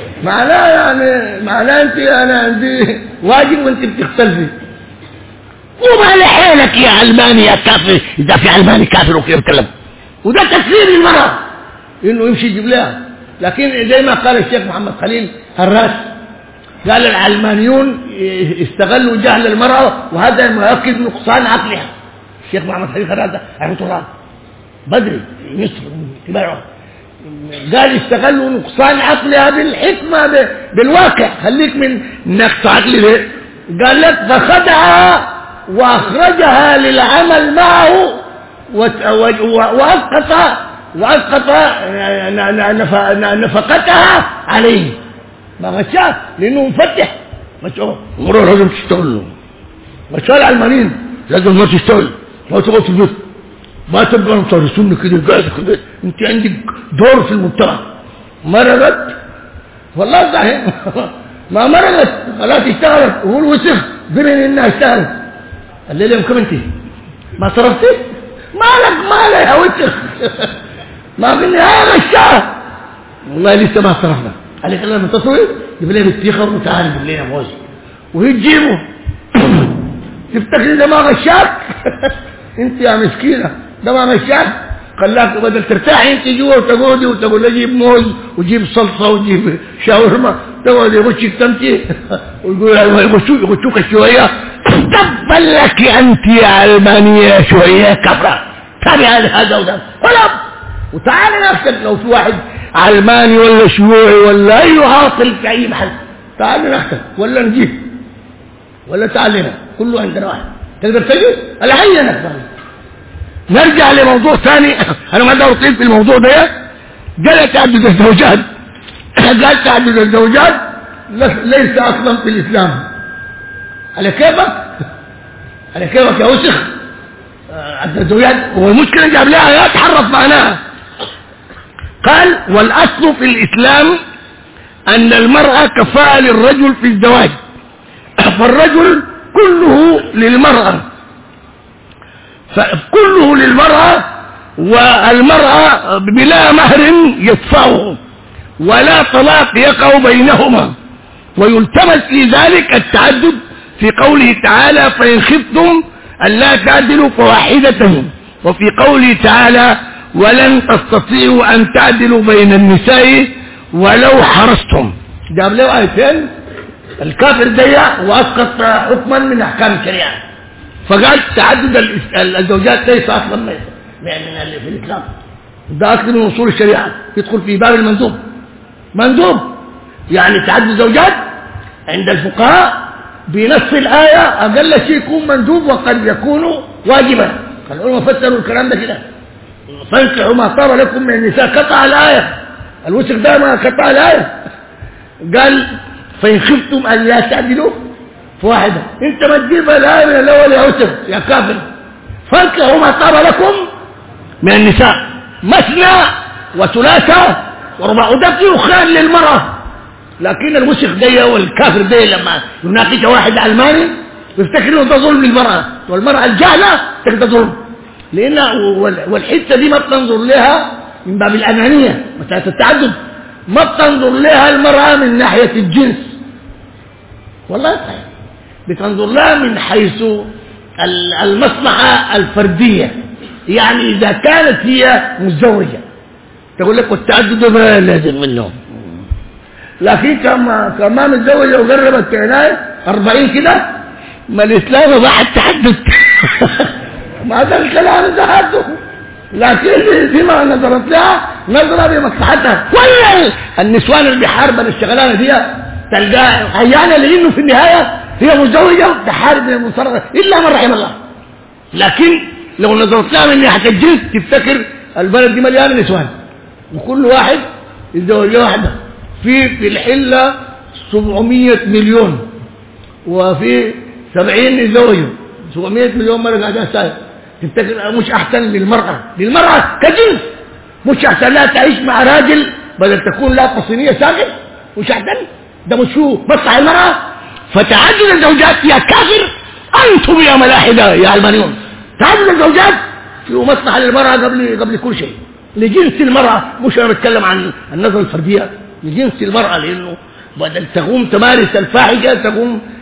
معناه يعني معناه انت انا عندي واجب وانت بتختلفي. وما لحالك يا علماني يا كافر، اذا في علماني كافر وكيف يتكلم، وده تكفير للمرأة انه يمشي يجيب لها. لكن زي ما قال الشيخ محمد خليل هراس، قال العلمانيون استغلوا جهل المرأة وهذا يؤكد نقصان عقلها. الشيخ محمد خليل هراس رحمه الله بدري مصر تبعه، قال استغلوا نقصان عقلها بالحكمة بالواقع. خليك من نقص عقل ده، قال لك فخدعها واخرجها للعمل معه واسقط واسقط نفقتها عليه، ما غشاه لانه مفتح. المرأة لازم تشتغل، غشاه العلمانيين لازم ما تشتغل، ما تقعد في البيت، ما تبقى مطرسون كده قاعد كده، انت عندك دور في المجتمع. مرضت والله صحيح ما مرضت خلاص اشتغلت، وهو الوسخ ضمن انها اشتغلت. الليله يوم كم انت ما صرفتي؟ مالك مالك يا وسخ ما في النهايه غشاه والله لسه ما صرفنا عليك. لما تصوي يجيب لنا بطيخه وتعالى يجيب لنا موز وهي تجيبه تفتكر ده ما غشاك انت يا مسكينه ده ما غشاك، خلاك بدل ترتاحي انت جوا وتقعدي وتقول لي جيب موز وجيب صلصه وجيب شاورما، تقعدي يغشك تمتي ويقول يغشوك يغشوك شويه. تبا لك انت يا علمانيه شويه كبره، تابع هذا وده ولا وتعالى نفسك. لو في واحد علماني ولا شيوعي ولا اي عاطل في اي محل تعال نفسك ولا نجيب ولا تعالنا كله عندنا واحد تقدر تجي العينك. نرجع لموضوع ثاني، انا ما اقدر اطيل في الموضوع ده. قال تعدد الزوجات قال تعدد الزوجات ليس اصلا في الاسلام. على كيفك على كيفك يا وسخ. عدد الزوجات والمشكله جاب لها ايات حرف معناها. قال والاصل في الاسلام ان المرأة كفاءة للرجل في الزواج، فالرجل كله للمرأة فكله للمرأة، والمرأة بلا مهر يدفعه ولا طلاق يقع بينهما. ويلتمس لذلك التعدد في قوله تعالى فإن خفتم ألا تعدلوا فواحدة، وفي قوله تعالى ولن تستطيعوا أن تعدلوا بين النساء ولو حرصتم. جاب له آيتين الكافر ضيع وأسقط حكما من أحكام الشريعة، فقال تعدد الزوجات ليس اصلا من في الاسلام، ده اصل من اصول الشريعه، يدخل في باب المندوب. مندوب يعني تعدد الزوجات عند الفقهاء بنص الايه اقل شيء يكون مندوب وقد يكون واجبا. العلماء فسروا الكلام ده كده، فانكحوا ما طاب لكم من النساء، قطع الايه الوسخ ده ما قطع الايه. قال فان خفتم ان لا تعدلوا واحدة، انت ما تجيب الآية من الأول يا وسف يا كافر. فانكحوا ما طاب لكم من النساء مثنى وثلاثة ورباع، وده فيه خير للمرأة. لكن الوسخ ده والكافر ده لما يناقش واحد علماني يفتكر انه ده ظلم للمرأة، والمرأة الجهلة تقدر ظلم، لأن والحتة دي ما بتنظر لها من باب الأنانية. مسألة التعدد ما بتنظر لها المرأة من ناحية الجنس، والله صحيح بتنظر لها من حيث المصلحة الفردية. يعني إذا كانت هي متزوجة تقول لك والتعدد ما لازم منه، لكن كما كما متزوجة وقربت عناية أربعين كده ما الإسلام ضاع التحدث ما هذا الكلام ده، لكن فيما نظرت لها نظرة بمصلحتها. ولا النسوان اللي بيحاربن الشغلانة دي تلقاها عيانة لأنه في النهاية هي متزوجة تحارب المصرفة إلا من رحم الله. لكن لو نظرت لها من ناحية الجنس تفتكر البلد دي مليانة نسوان وكل واحد يتزوج واحدة. في في الحلة سبعمية مليون وفي سبعين يتزوجوا سبعمية مليون مرة قاعدة سايق. تفتكر مش أحسن للمرأة للمرأة كجنس؟ مش أحسن لها تعيش مع راجل بدل تكون لها تصينية ساقط؟ مش أحسن؟ ده مش شو مصلحة المرأة؟ فتعدد الزوجات يا كافر أنتم يا ملاحدة يا علمانيون. تعدد الزوجات في مصلحة للمرأة قبل قبل كل شيء، لجنس المرأة. مش أنا بتكلم عن النظرة الفردية، لجنس المرأة، لأنه بدل تقوم تمارس الفاحشة تقوم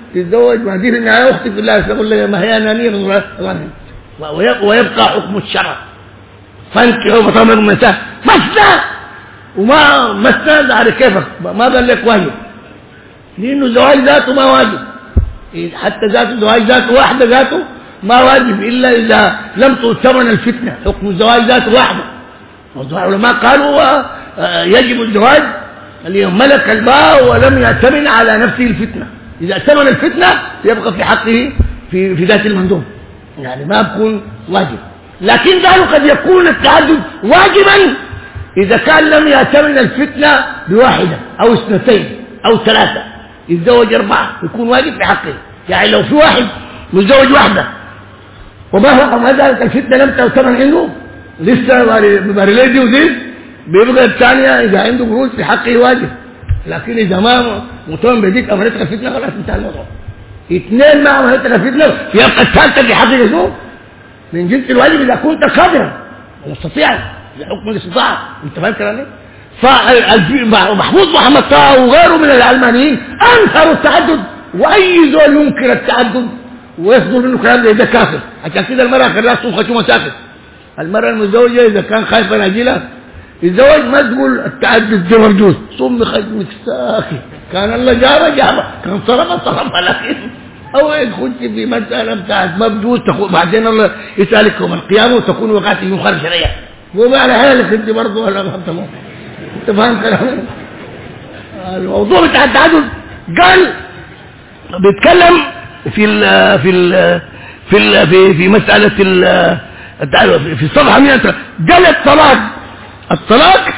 تتزوج ما دي في النهايه اختي في الله تقول لي ما هي انانيه ويبقى حكم الشرع فانكحوا ما طلب منكم النساء مثنى وما مثنى على كيفك ما قال لك واجب لانه الزواج ذاته ما واجب حتى ذاته الزواج ذاته واحده ذاته ما واجب الا اذا لم تؤتمن الفتنه حكم الزواج ذاته واحده العلماء قالوا يجب الزواج اليوم ملك الماء ولم يأتمن على نفسه الفتنة إذا أتمن الفتنة يبقى في حقه في في ذات المندوب يعني ما بكون واجب لكن قالوا قد يكون التعدد واجبا إذا كان لم يأتمن الفتنة بواحدة أو اثنتين أو ثلاثة يتزوج أربعة يكون واجب في حقه يعني لو في واحد متزوج واحدة وما هو ما زالت الفتنة لم تأتمن عنده لسه باريليدي ودي بيبقى الثانية إذا عنده قروض في حقه واجب لكن إذا ما مطمئن بديك أمرتك الفتنة خلاص انتهى الموضوع اثنين ما أمرتك الفتنة يبقى الثالثة في حقه شنو؟ من جنس الواجب إذا كنت قادرا مستطيعا لحكم الاستطاعة أنت فاهم كلامي؟ فمحمود محمد طه وغيره من العلمانيين أنكروا التعدد وأي زول ينكر التعدد ويصدر منه كلام زي ده كافر عشان كده المرأة خلاها تصوم مساكن المرأة المتزوجة إذا كان خايفة ناجلة الزواج ما تقول التعدد ده مرجوز صم خجمك ساكن كان الله جابه جابه كان صرف صرف لكن أو يدخل في مسألة بتاعت مبجوز تقول بعدين الله يسألك يوم القيامة وتكون وقعت في مخالفة شرعية وما على حالك أنت برضه ولا فهمت الله أنت فاهم كلامي الموضوع بتاع التعدد قال بيتكلم في ال في ال في ال في في مسألة ال في الصفحة مئة قال الطلاق الطلاق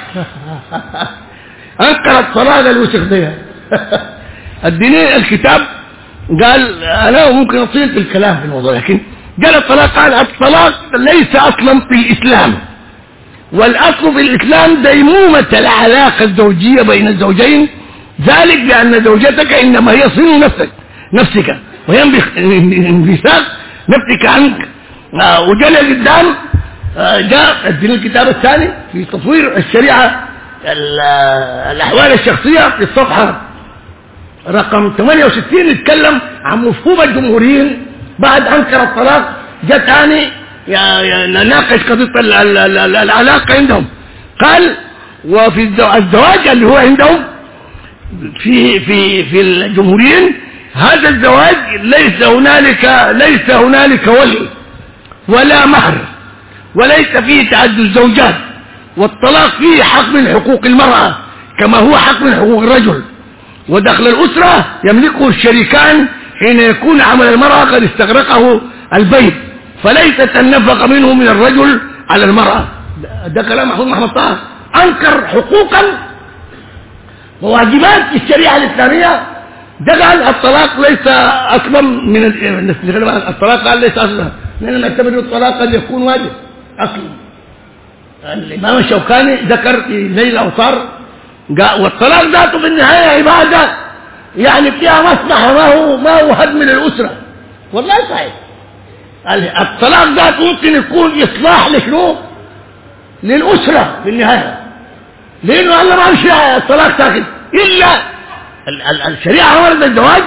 أنكر الطلاق الوسخ ده الدينين الكتاب قال أنا ممكن أطيل في الكلام في الموضوع لكن قال الطلاق قال الطلاق ليس أصلا في الإسلام والأصل في الإسلام ديمومة العلاقة الزوجية بين الزوجين ذلك لأن زوجتك إنما هي صين نفسك نفسك وهي انبثاق نفسك عنك وجاء قدام جاء الدين الكتاب الثاني في تطوير الشريعة الأحوال الشخصية في الصفحة رقم ثمانية وستين يتكلم عن مفهوم الجمهوريين بعد أنكر الطلاق جاء ثاني نناقش قضية العلاقة عندهم قال وفي الزواج اللي هو عندهم في في في الجمهوريين هذا الزواج ليس هنالك ليس هنالك ولي ولا مهر وليس فيه تعدد زوجات والطلاق فيه حق من حقوق المرأة كما هو حق من حقوق الرجل ودخل الأسرة يملكه الشريكان حين يكون عمل المرأة قد استغرقه البيت فليست النفقة منه من الرجل على المرأة ده كلام محمود محمد طه أنكر حقوقا وواجبات في الشريعة الإسلامية ده قال الطلاق ليس أصلا من الطلاق قال ليس أصلا لأن نعتبر الطلاق قد يكون واجب أصلا الإمام الشوكاني ذكر في نيل الأوطار والطلاق ذاته في النهاية عبادة يعني فيها مصلحة ما هو ما هو هدم للأسرة والله صحيح الطلاق ذاته ممكن يكون إصلاح لشنو للأسرة في النهاية لأنه الله ما يمشي الطلاق ساكن إلا الشريعة أمرت الزواج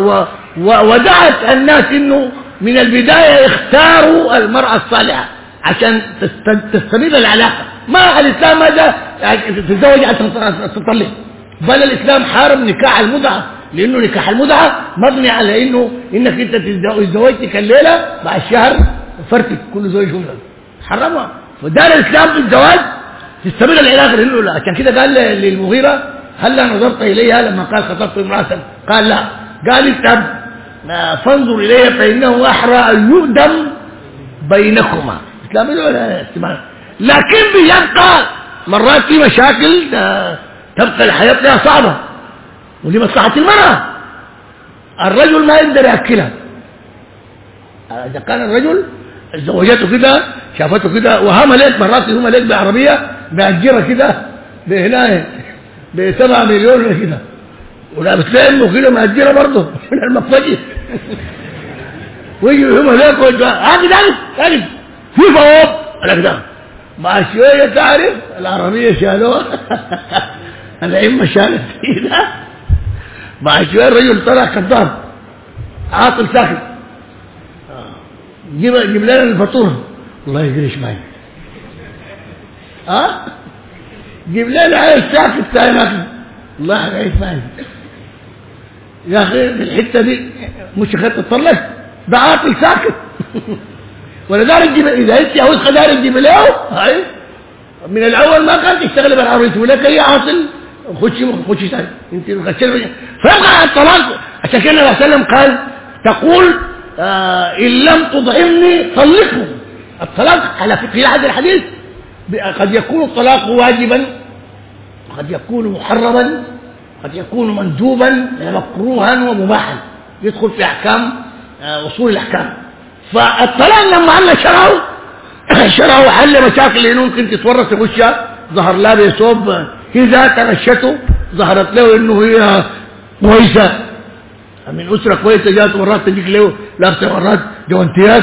ودعت الناس إنه من البداية اختاروا المرأة الصالحة عشان تستمر العلاقة ما الإسلام هذا تتزوج عشان تطلق بل الإسلام حارم نكاح المتعة لأنه نكاح المتعة مبني على إنه إنك أنت تزوجتك الليلة بعد شهر فرتك كل زوج شغلة حرمها فدار الإسلام في الزواج تستمر العلاقة لأنه لا عشان كده قال للمغيرة هلا نظرت إليها لما قال خطبت امرأة قال لا قال اذهب فانظر إليها فإنه أحرى أن يؤدم بينكما الإسلام ولا استماع لكن بيبقى مرات في مشاكل تبقى الحياة فيها صعبة ودي مصلحة المرأة الرجل ما يقدر يأكلها إذا كان الرجل زوجته كده شافته كده وهم ليك مرات هم ليك بعربية بأجرة كده بهنا بسبعة مليون كده ولا بتلاقي انه كده مأجرة برضه من المفاجئ ويجي هم ليك هاجي دارس دارس في فوق على كده مع شوية تعرف العربية شالوها الأئمة شالت كده مع شوية الرجل طلع كذاب عاطل ساكت. جيب جيب لنا الفاتوره، الله يجريش معي. ها أه؟ جيب لنا عيش ساكت سايمك، الله يعيش معي. يا اخي في الحته دي مش خدت تطلق، ده عاطل ساكت. ولذلك جيب اذا انت عاوز خدار تجيب له هاي من الاول ما كان تشتغل بالعربيه ولك هي عاطل خش خش ثاني انت غسل. فيبقى الطلاق عشان كده النبي صلى الله عليه وسلم قال تقول آه ان لم تطعمني طلقه. الطلاق على في هذا الحديث قد يكون الطلاق واجبا، قد يكون محرما، قد يكون مندوبا مكروها ومباحا، يدخل في احكام آه اصول الاحكام. فالطلاق لما عنا شرعه شرعه حل مشاكل اللي ممكن تتورط وشها، ظهر لها بيصوب اذا تغشته ظهرت له انه هي كويسه من اسره كويسه، جات مرات تجيك له لابسه مرات جوانتيات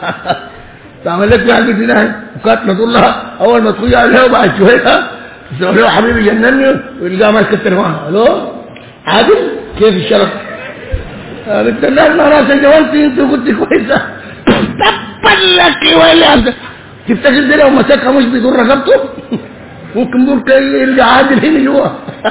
تعمل لك واحد بالدنيا وكانت تقول لها اول ما تخرج عليها وبعد شويه تقول له حبيبي جنني ويلقاها ماسكه التليفون. الو عادل كيف الشرف؟ قلت الناس ما راسك جوانتي انت كنت كويسه تبل لك ولا تفتكر ده لو مسكها مش بيدور رقبته ممكن دور يلقى عادل هنا جوا.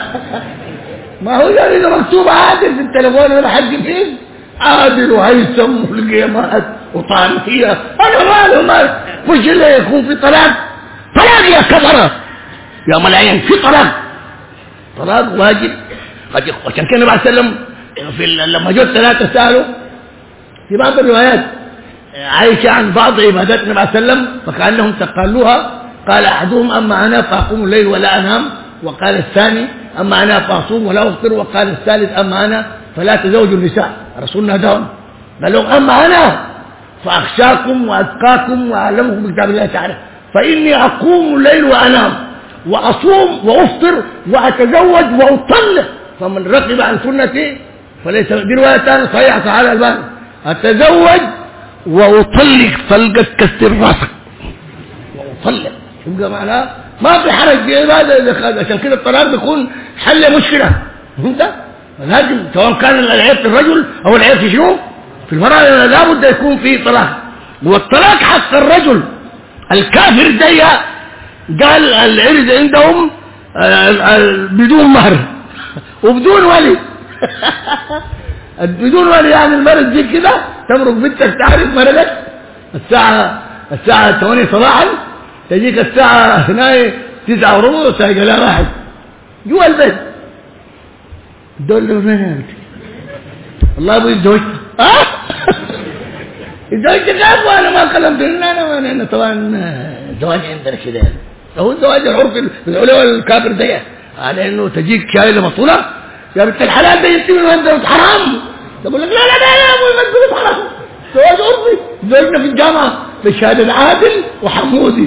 ما هو يعني اذا مكتوب عادل في التليفون ولا حد فيه عادل وهيثم والقيامات وطعميه انا ماله مال مش اللي يكون في طلاق. طلاق يا كفره يا ملايين في طلاق، طلاق واجب. عشان كده النبي صلى الله عليه وسلم في لما جو الثلاثه سالوا في بعض الروايات عايشه عن بعض عبادات النبي صلى الله عليه وسلم فكانهم تقالوها. قال احدهم اما انا فاقوم الليل ولا انام، وقال الثاني اما انا فاصوم ولا افطر، وقال الثالث اما انا فلا تزوج النساء. رسولنا داون قال لهم اما انا فاخشاكم واتقاكم واعلمكم بكتاب الله تعالى، فاني اقوم الليل وانام واصوم وافطر واتزوج واطلق، فمن رغب عن سنتي فليس. دي روايه ثانيه صحيحه تعالى البان اتزوج واطلق طلقه كسر راسك واطلق. يبقى معناه ما في حرج في هذا. عشان كده الطلاق بيكون حل مشكله. فهمت؟ لازم سواء كان العيب في الرجل او العيب في شنو؟ في المراه لابد يكون في طلاق. والطلاق حق الرجل الكافر دي قال العرض عندهم بدون مهر وبدون ولي. بدون ولي يعني المرض دي كده تمرق بنتك تعرف مرضك الساعه الساعه ثمانية صباحا تجيك الساعه هنا تسعة وربع تلقى لها واحد جوا البيت. دول فين والله ابوي اتزوجت اه اتزوجت كيف وانا ما كلمت انا انا طبعا زواج عندنا كده هو الزواج العرفي العلوي الكافر ده على انه تجيك شايله مطوله يا بنت الحلال ده يتم من انت حرام. تقول لك لا لا لا يا ابوي ما تقول حرام، زواج عرفي زوجنا في الجامعه بشهاده عادل وحمودي.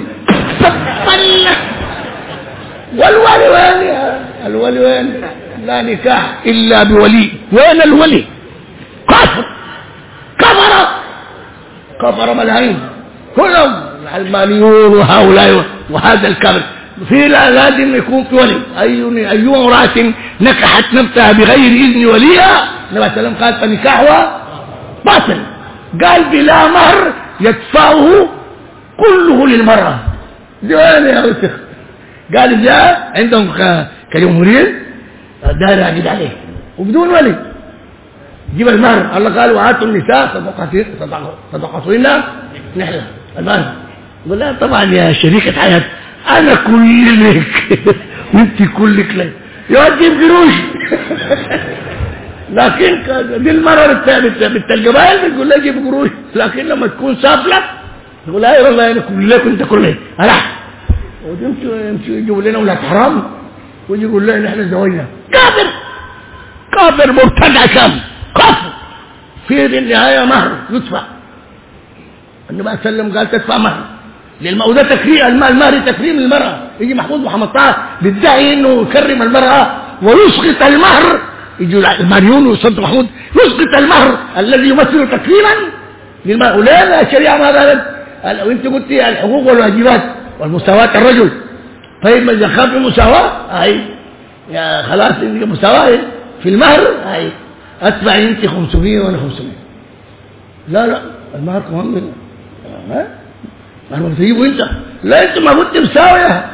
والولي وين يا الولي وين؟ لا نكاح الا بولي. وين الولي؟ كفر كفر كفر ملايين كلهم الماليون وهؤلاء وهذا الكفر. في لازم يكون في ولي. اي اي امراه نكحت نفسها بغير اذن وليها النبي صلى الله عليه وسلم قال فنكاحها باطل. قال بلا مهر يدفعه كله للمراه. دي وين يا وسخ؟ قال جاء عندهم كجمهوريين داير يعقد عليه وبدون ولي جيب المهر. الله قال وآتوا النساء صدقاتهن نحن المهر. يقول لا طبعا يا شريكة حياة انا كل لك وانت كلك لك يا تجيب قروش. لكن دي المرة بنت الجبال بتقول لها جيب قروش، لكن لما تكون سافلة تقول لها يا والله انا كل لك وانت كل لك انا ويمشوا يمشوا يجيبوا لنا ولاد حرام ويجي يقول لنا احنا زوجنا. كافر كافر مرتدع كامل كفر. في النهايه مهر يدفع. النبي صلى الله عليه وسلم قال تدفع مهر للمرأة وده تكريم المال المهر تكريم المرأة. يجي محمود محمد طه بيدعي انه يكرم المرأة ويسقط المهر. يجي المليون وصلت محمود يسقط المهر الذي يمثل تكريما للمرأة. ولا الشريعه ما قالت وانت قلت الحقوق والواجبات والمساواة الرجل. طيب اذا خاف المساواة هاي يا خلاص مساواة في المهر هاي ادفع انت خمسمية وانا خمسمية لا لا المهر كمان من ها المهر تجيبه انت، لا انت ما كنت مساويه.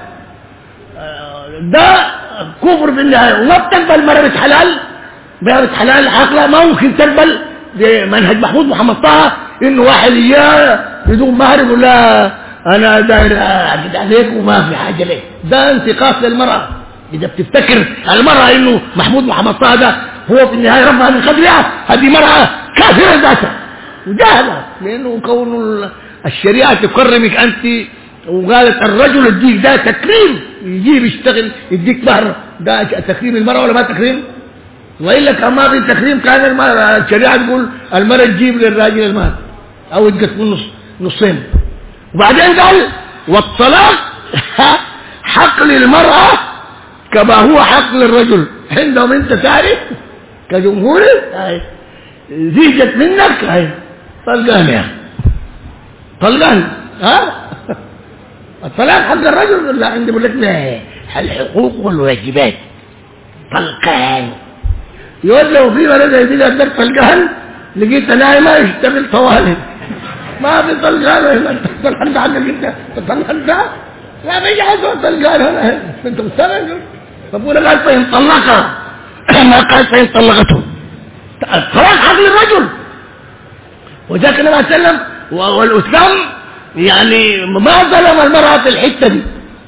ده كفر بالنهايه. وما بتقبل مرة بنت حلال، مرة حلال عقلها ما ممكن تقبل بمنهج محمود محمد طه انه واحد اياه بدون مهر يقول لا انا داير اعقد عليك وما في حاجه ليه. ده انتقاص للمراه. اذا بتفتكر المراه انه محمود محمد طه ده هو في النهايه ربها من قبلها، هذه مراه كافره ذاتها وجاهله، لانه كون الشريعه تكرمك انت وقالت الرجل يديك ده تكريم، يجيب يشتغل يديك مهر، ده تكريم المراه ولا ما تكريم؟ والا كان ما في تكريم كان الشريعه تقول المراه تجيب للراجل المهر او يتقسموا نص نصين. وبعدين قال والطلاق حق للمراه كما هو حق للرجل. عندهم انت تعرف كجمهور زيجت منك هاي طلقان يا طلقان ها الطلاق حق الرجل. لا عندي بقول لك لا الحقوق والواجبات طلقان. يقول لو في ولد يدي قدرت طلقان لقيت نايمه يشتغل طوالي ما في طلقان. طلقان ده حقك انت طلقان ده لا ما يجي حد طلقان هنا انت مستغرب. طب ولا قال فين طلقها ما قال فين طلقته. الطلاق حق للرجل. وذاك النبي صلى الله عليه وسلم والاسلام يعني ما ظلم المراه في الحته دي.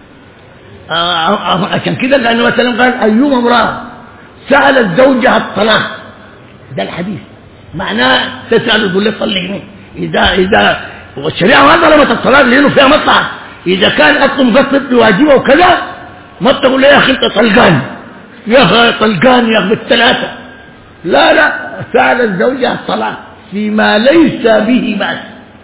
عشان كده قال النبي صلى الله عليه وسلم قال ايما امراه سالت زوجها الطلاق، ده الحديث معناه تسال تقول له طلقني. اذا اذا والشريعه ما ظلمت الطلاق لانه فيها مصلحه. اذا كان اصلا مقصد بواجبه وكذا ما تقول له يا اخي انت طلقان يا اخي طلقان يا اخي بالثلاثه. لا لا سالت زوجها الطلاق فيما ليس به باس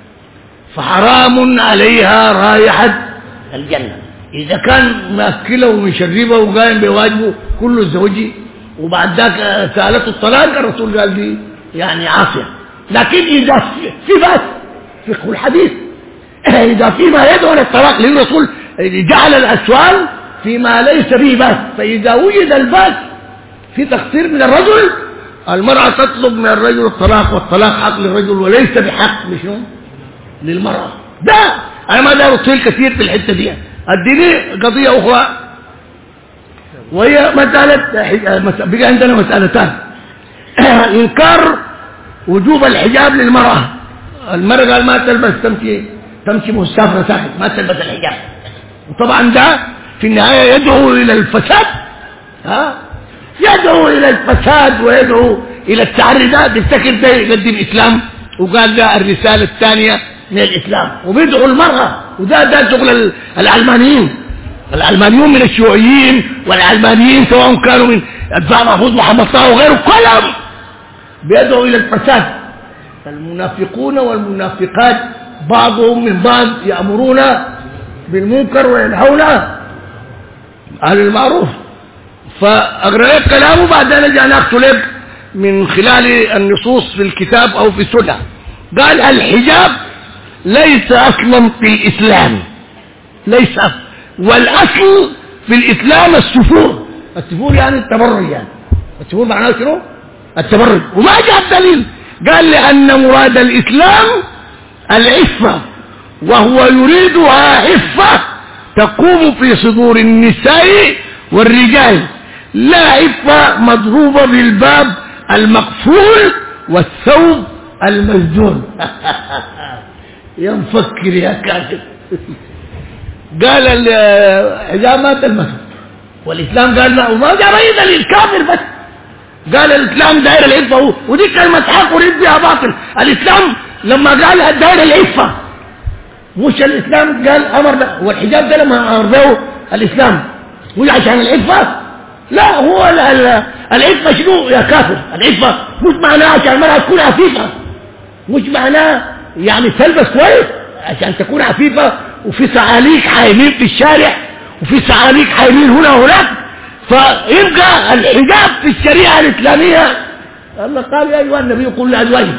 فحرام عليها رائحه الجنه. اذا كان ماكله ومشربه وقايم بواجبه كله زوجي وبعد ذاك سالته الطلاق الرسول قال لي يعني عاصيه. لكن اذا في باس فقه الحديث اذا فيما يدعو للطلاق لان الرسول جعل الاسوال فيما ليس به باس. فاذا وجد الباس في تقصير من الرجل المراه تطلب من الرجل الطلاق، والطلاق حق للرجل وليس بحق لشنو؟ للمراه. ده انا ما دار اطيل كثير في الحته دي. اديني قضيه اخرى وهي مساله بقى عندنا مسالتان. انكار وجوب الحجاب للمراه. المراه قال ما تلبس تمشي تمشي مسافره ساكت ما تلبس الحجاب. وطبعا ده في النهايه يدعو الى الفساد. ها يدعو الى الفساد ويدعو الى التعري. ده تفتكر ده يقدم الاسلام وقال ده الرساله الثانيه من الاسلام وبيدعو المراه. وده ده شغل العلمانيين. العلمانيون من الشيوعيين والعلمانيين سواء كانوا من اتباع محمود محمد طه وغيره كلهم بيدعوا الى الفساد. المنافقون والمنافقات بعضهم من بعض يأمرون بالمنكر وينهون عن المعروف. فأقرأ لك كلامه بعدين أجي أنا أخذ لك من خلال النصوص في الكتاب أو في السنة. قال الحجاب ليس أصلا في الإسلام، ليس أصلا. والأصل في الإسلام السفور. السفور يعني التبرج، يعني السفور معناه شنو؟ التبرج. وما جاء دليل. قال لأن مراد الإسلام العفة وهو يريدها عفة تقوم في صدور النساء والرجال، لا عفة مضروبة بالباب المقفول والثوب المسجون. يا مفكر يا كاتب. قال الحجاب ما تلمسه والإسلام قال لا وما جاء أي دليل كافر بس. قال الإسلام داير العفة ودي كلمة حق وريد بها باطل. الإسلام لما قال داير العفة مش الإسلام قال أمر ده. والحجاب ده لما أمر به الإسلام مش عشان العفة. لا هو العفة شنو يا كافر؟ العفة مش معناه عشان المرأة تكون عفيفة، مش معناه يعني تلبس كويس عشان تكون عفيفة وفي سعاليك حايمين في الشارع وفي سعاليك حايمين هنا وهناك. فيبقى الحجاب في الشريعة الإسلامية الله قال يا أيها النبي قل لأزواجك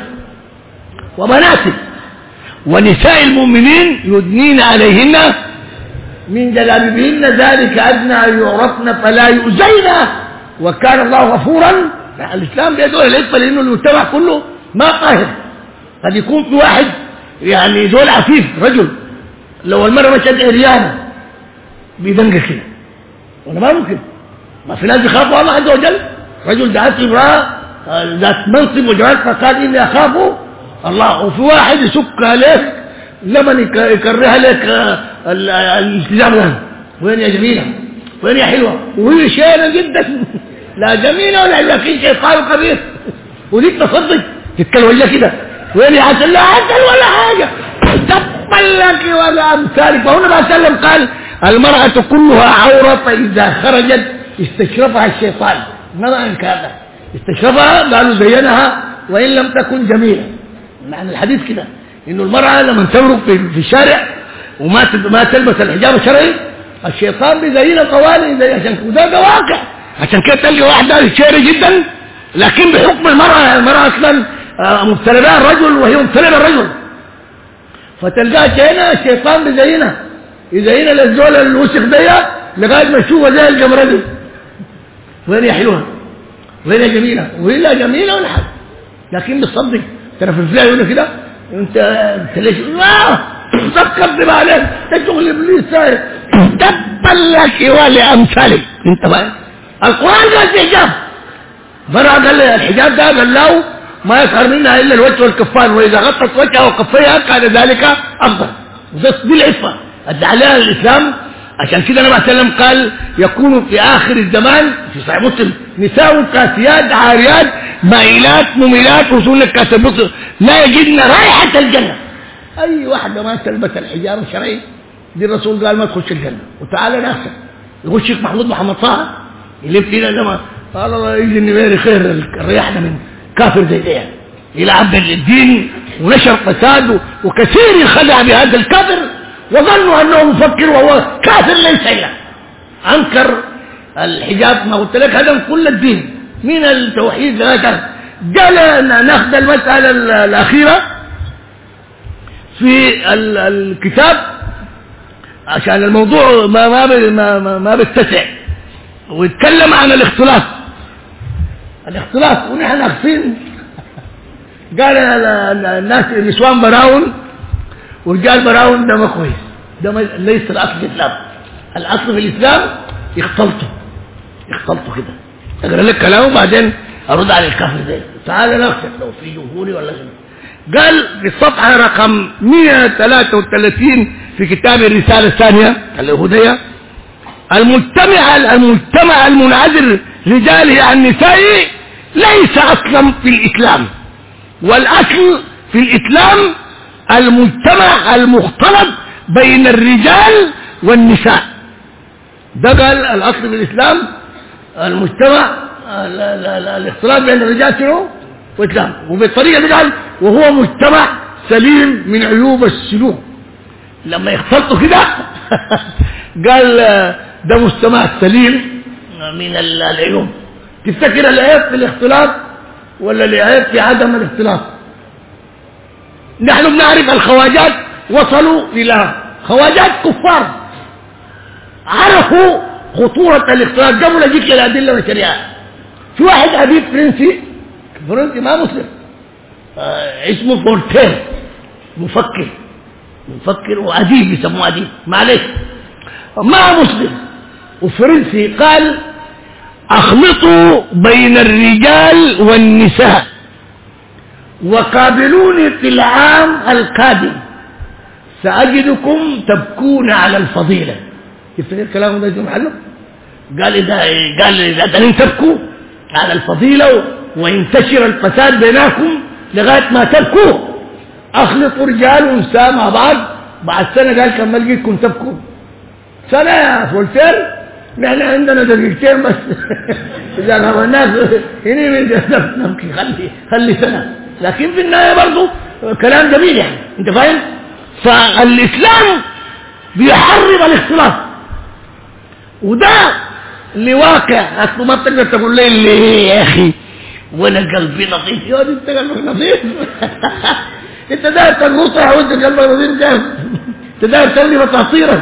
وبناتك ونساء المؤمنين يدنين عليهن من جلابيبهن ذلك أدنى أن يعرفن فلا يؤذين وكان الله غفورا. الإسلام بيدعو للعفة لأنه المجتمع كله ما قاهر قد يكون في واحد يعني زول عفيف رجل لو المرأة مشت عريانة بيدنقل كده، ولا ما ممكن؟ ما في ناس يخافوا الله عز وجل. رجل دعت امرأة ذات منصب وجمال فقال إني أخافه الله، وفي واحد يسك عليك لمن يكرهها لك الالتزام ده. وين يا جميلة؟ وين يا حلوة؟ وهي شينة جدا لا جميلة ولا حلوة، لكن شيطان خبيث وليك تصدق تتكلم كده. وين يا عسل؟ لا عسل ولا حاجة، تقبل لك ولا أمثالك. فهنا ما سلم قال المرأة كلها عورة، فإذا خرجت استشرفها الشيطان. ما كذا استشرفها قالوا زينها وإن لم تكن جميلة. معنى الحديث كده إنه المرأة لما تمرق في الشارع وما ما تلبس الحجاب الشرعي الشيطان بيزينها طوالي زي عشان وده واقع. عشان كده تلقي واحدة شارع جدا لكن بحكم المرأة، المرأة أصلا مبتلى الرجل وهي مبتلى الرجل، فتلقاها شينة الشيطان بيزينها يزينها للزول الوسخ دي لغاية ما تشوفها زي الجمرة دي. وين يا حلوة؟ وين يا جميلة؟ وين لا جميلة ولا حاجة، لكن بتصدق ترى في الفلاح يقول كده انت انت ليش؟ اه فكرت بقى عليك ده شغل ابليس ساير تبل لك ولامثالك. انت بقى القرآن قال في حجاب، مرة قال الحجاب ده قال له ما يظهر منها الا الوجه والكفان، واذا غطت وجهها وكفيها كان ذلك افضل. دي العفة ادى عليها الاسلام. عشان كده النبي صلى الله عليه وسلم قال يكون في اخر الزمان في صحيح مسلم نساء كاسيات عاريات مائلات مميلات رسول كاسبط لا يجدن رائحة الجنة. اي واحدة ما تلبس الحجاب الشرعي دي الرسول قال ما تخش الجنة. وتعالى نفسك يقول الشيخ محمود محمد طه يلف فينا لما قال الله يجي النميري خير ريحنا من كافر زي ده يلعب الدين ونشر فساد، وكثير يخدع بهذا الكافر وظنوا انه مفكر وهو كافر ليس الا انكر الحجاب. ما قلت لك هذا كل الدين من التوحيد لغايه قال ناخذ المساله الاخيره في الكتاب عشان الموضوع ما ما ما, ما بيتسع، ويتكلم عن الاختلاط. الاختلاط ونحن عارفين قال الناس النسوان براون ورجال براون ده ما كويس، ده ما ليس الاصل في الاسلام. الاصل في الاسلام يختلطوا يختلطوا كده. اقرا لك كلامه وبعدين ارد على الكافر ده. تعال ناخذ لو في جمهوري ولا غيره. قال في الصفحه رقم مئة وثلاثة وثلاثين في كتاب الرساله الثانيه اليهوديه المجتمع المجتمع المنعزل رجاله عن نسائه ليس اصلا في الاسلام، والاصل في الاسلام المجتمع المختلط بين الرجال والنساء. ده قال الاصل في الاسلام المجتمع الاختلاط بين الرجال والاسلام، وبالطريقه دي قال وهو مجتمع سليم من عيوب السلوك. لما يختلطوا كده قال ده مجتمع سليم من العيوب. تفتكر العيب في الاختلاط ولا العيب في عدم الاختلاط؟ نحن بنعرف الخواجات وصلوا الى خواجات كفار عرفوا خطورة الاختلاط قبل اجيك الادله والشريعه. في واحد اديب فرنسي فرنسي ما مسلم آه اسمه فولتير، مفكر مفكر واديب يسموه اديب معلش ما مسلم وفرنسي، قال اخلطوا بين الرجال والنساء وقابلوني في العام القادم سأجدكم تبكون على الفضيلة. تفتكر كلامه ده يجي محله؟ قال إذا قال إذا لن تبكوا على الفضيلة وينتشر الفساد بينكم لغاية ما تبكوا أخلطوا رجال ونساء مع بعض. بعد سنة قال كم لقيتكم تبكوا سنة يا فولتير. نحن عندنا دقيقتين بس إذا هو الناس هنا نبكي خلي خلي سنة، لكن في النهاية برضو كلام جميل يعني انت فاهم. فالإسلام بيحرم الاختلاط، وده اللي واقع. اصله ما بتقدر تقول لي اللي يا اخي وانا قلبي نظيف. يا دي انت قلبك نظيف انت داير تنقطع وانت قلبك نظيف جاهز، انت داير ترمي بطاطيرك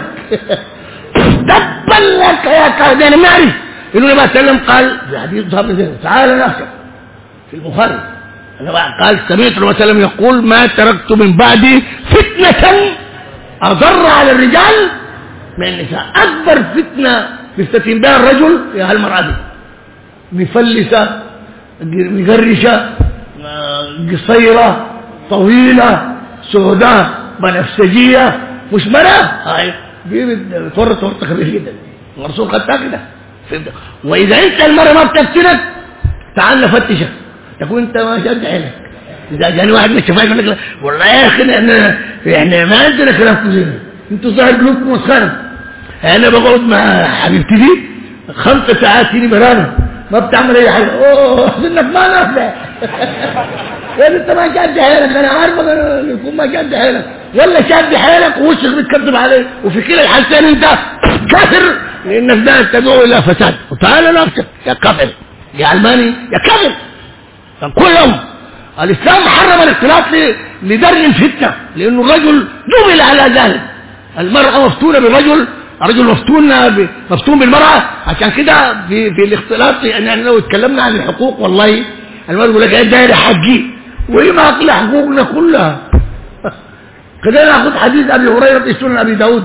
تبا لك يا كافر. انا نعرف انه لما سلم قال في حديث صحابي تعالى نفسك في البخاري قال سمعت مثلا يقول ما تركت من بعدي فتنة أضر على الرجال من النساء. أكبر فتنة يفتتن بها الرجل يا المرأة دي، مفلسة مقرشة قصيرة طويلة سوداء بنفسجية مش مرأة، هاي دي بتورط ورطة كبيرة جدا. الرسول قد كده. وإذا أنت المرأة ما بتفتنك تعال نفتشك، تكون أنت ما شد حيلك. إذا جاني واحد من الشفايف يقول لك والله يا أخي إحنا إحنا ما عندنا كلام كثير، أنتوا ظاهر قلوبكم مسخرة. أنا بقعد مع حبيبتي دي خمس ساعات هنا برانا ما بتعمل أي حاجة، أوه إنك ما نافع. يا أنت ما شد حيلك، أنا عارفك أنا يكون ما شد حيلك ولا شد حيلك ووشك بتكذب عليه، وفي كلا الحالتين أنت كافر لأنك ده تدعو إلى فساد. وتعالى نفسك يا كافر يا علماني يا كافر. كل يوم الإسلام حرم الاختلاط لدرء الفتنة، لأنه الرجل جبل على ذلك. المرأة مفتونة بالرجل، الرجل مفتون مفتون بالمرأة. عشان كده في, في الاختلاط يعني لو اتكلمنا عن الحقوق والله المرأة يقول لك ايه داير حقي وإيه ما أقل حقوقنا كلها. كده ناخذ حديث أبي هريرة في سنن أبي داود.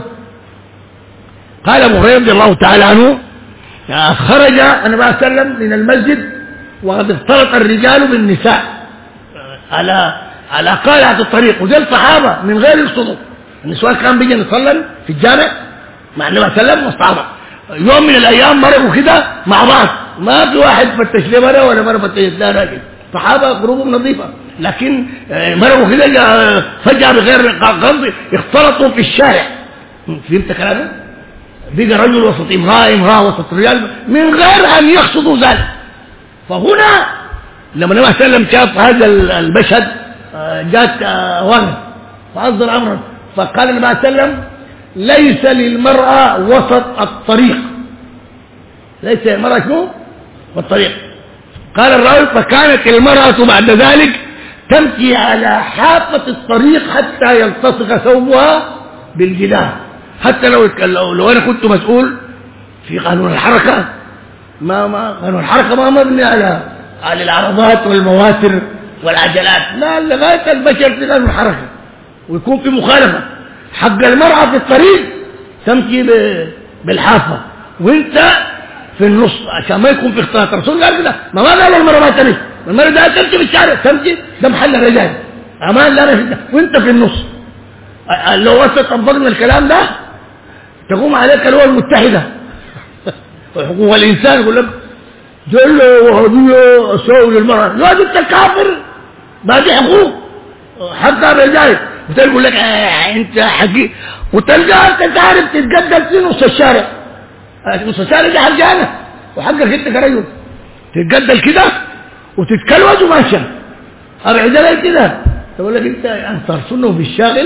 قال أبو هريرة رضي الله تعالى عنه خرج النبي صلى الله عليه وسلم من المسجد وقد اختلط الرجال بالنساء على على قارعة الطريق، وده الصحابة من غير الصدق. النسوان كان بيجي نصلي في الجامع مع النبي صلى الله عليه وسلم والصحابة. يوم من الأيام مرقوا كده مع بعض، ما في واحد فتش لي مرة ولا مرة فتش لا راجل، صحابة قلوبهم نظيفة، لكن مرقوا كده فجأة بغير قصد اختلطوا في الشارع. فهمت كلامي؟ بقى رجل وسط امرأة، امرأة وسط رجال من غير أن يقصدوا ذلك. فهنا لما النبي صلى الله عليه وسلم شاف هذا المشهد جاءت وانا فأصدر أمرا، فقال النبي صلى الله عليه وسلم ليس للمرأة وسط الطريق، ليس للمرأة شنو؟ والطريق. قال الراوي فكانت المرأة بعد ذلك تمشي على حافة الطريق حتى يلتصق ثوبها بالجدار. حتى لو لو, لو انا كنت مسؤول في قانون الحركة، ما ما قانون الحركة ما مبني على على العربات والمواتر والعجلات، لا لغاية البشر في قانون الحركة ويكون في مخالفة. حق المرأة في الطريق تمشي بالحافة وانت في النص عشان ما يكون في اختلاط. الرسول قال كده، ما ما قال المرأة ما تمشي، المرأة ده تمشي في الشارع تمشي ده محل الرجال امان لا رجل وانت في النص. لو وصلت طبقنا الكلام ده تقوم عليك الأمم المتحدة وحقوق الإنسان يقول لك دول وهدية أسوأ للمرأة، لا دي انت كافر ما دي حقوق حقها بالجاي. وتقول لك آه انت حقي، وتلقى انت تعرف تتقدم في نص الشارع، نص الشارع دي حقانة وحقك انت كرجل تتقدم كده وتتكلوج وماشي ارعد لك كده. تقول لك انت انصر سنه بالشاغل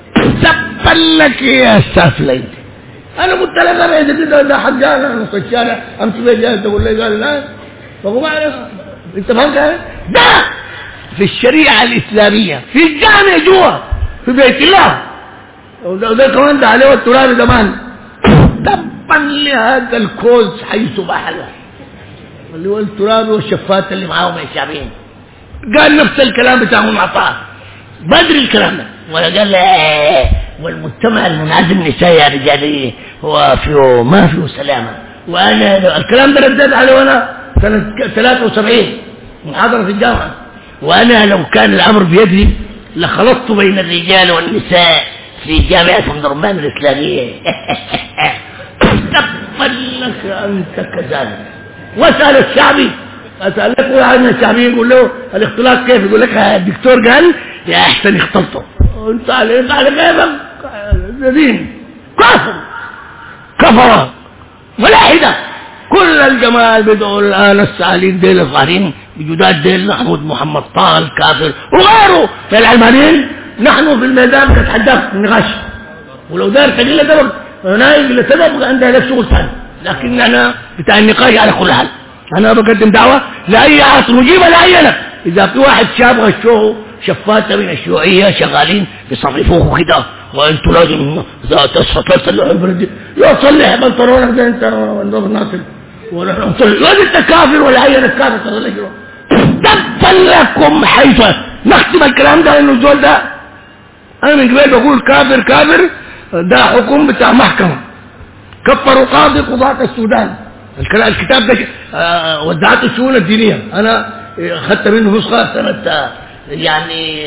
سبل لك يا سافلين. انا قلت لك انا اذا كده ده حقانة نص الشارع امشي بيه تقول لي قال لا فقوم عليك انت فهمت ده في الشريعة الإسلامية في الجامع جوا في بيت الله، وده كمان ده عليه التراب زمان. تبا لهذا الكوز حيث بحله اللي هو التراب والشفات اللي معاهم الشعبين. قال نفس الكلام بتاعهم عطاء بدري الكلام ده، وقال له والمجتمع المنعزم النساء يا رجالي هو فيه ما فيه سلامة. وانا الكلام ده رديت عليه وانا سنة ثلاثة وسبعين محاضرة في الجامعة، وأنا لو كان الأمر بيدي لخلطت بين الرجال والنساء في جامعة أم درمان الإسلامية. تبا لك أنت كذلك. واسأل الشعبي، أسألك واحد من الشعبيين يقول له الاختلاط كيف؟ يقول لك الدكتور قال يا أحسن اختلطوا. أنت على أنت على كيفك دين كافر كفرة ملاحدة. كل الجمال بدعوا الآن السالين ديل الظاهرين بجداد ديل محمود محمد طه الكافر وغيره في العلمانيين. نحن في الميدان نتحدث نغش، ولو دار تقل دبق نايق لسبب عندها لك شغل ثاني، لكن انا بتاع النقاش على كل حال. انا بقدم دعوه لاي عصر مجيبه لاي لك. اذا في واحد شاب غشوه شفاته من الشيوعيه شغالين بيصرفوه كده وانتوا لازم اذا تصحى تصلح البلد يا تصلح بنطلونك ده انت والناصر ولا انت كافر ولا عينك كافر. تبا لكم حيث. نختم الكلام ده انه الزول ده انا من قبل بقول كافر كافر، ده حكم بتاع محكمة كفروا قاضي قضاة السودان. الكتاب ده ودعته الشؤون الدينية، انا اخذت منه نسخة سنة يعني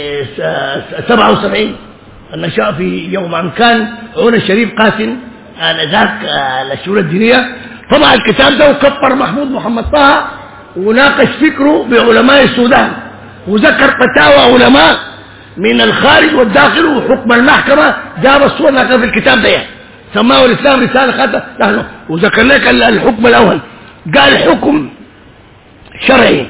سبعة وسبعين النشاء في يوم ان كان عون الشريف قاسم انذاك الشؤون الدينية. طبع الكتاب ده وكفر محمود محمد طه وناقش فكره بعلماء السودان، وذكر فتاوى علماء من الخارج والداخل وحكم المحكمة جاب الصور في الكتاب ده سماه الإسلام رسالة خاتة، وذكر لك الحكم الأول. قال حكم شرعي،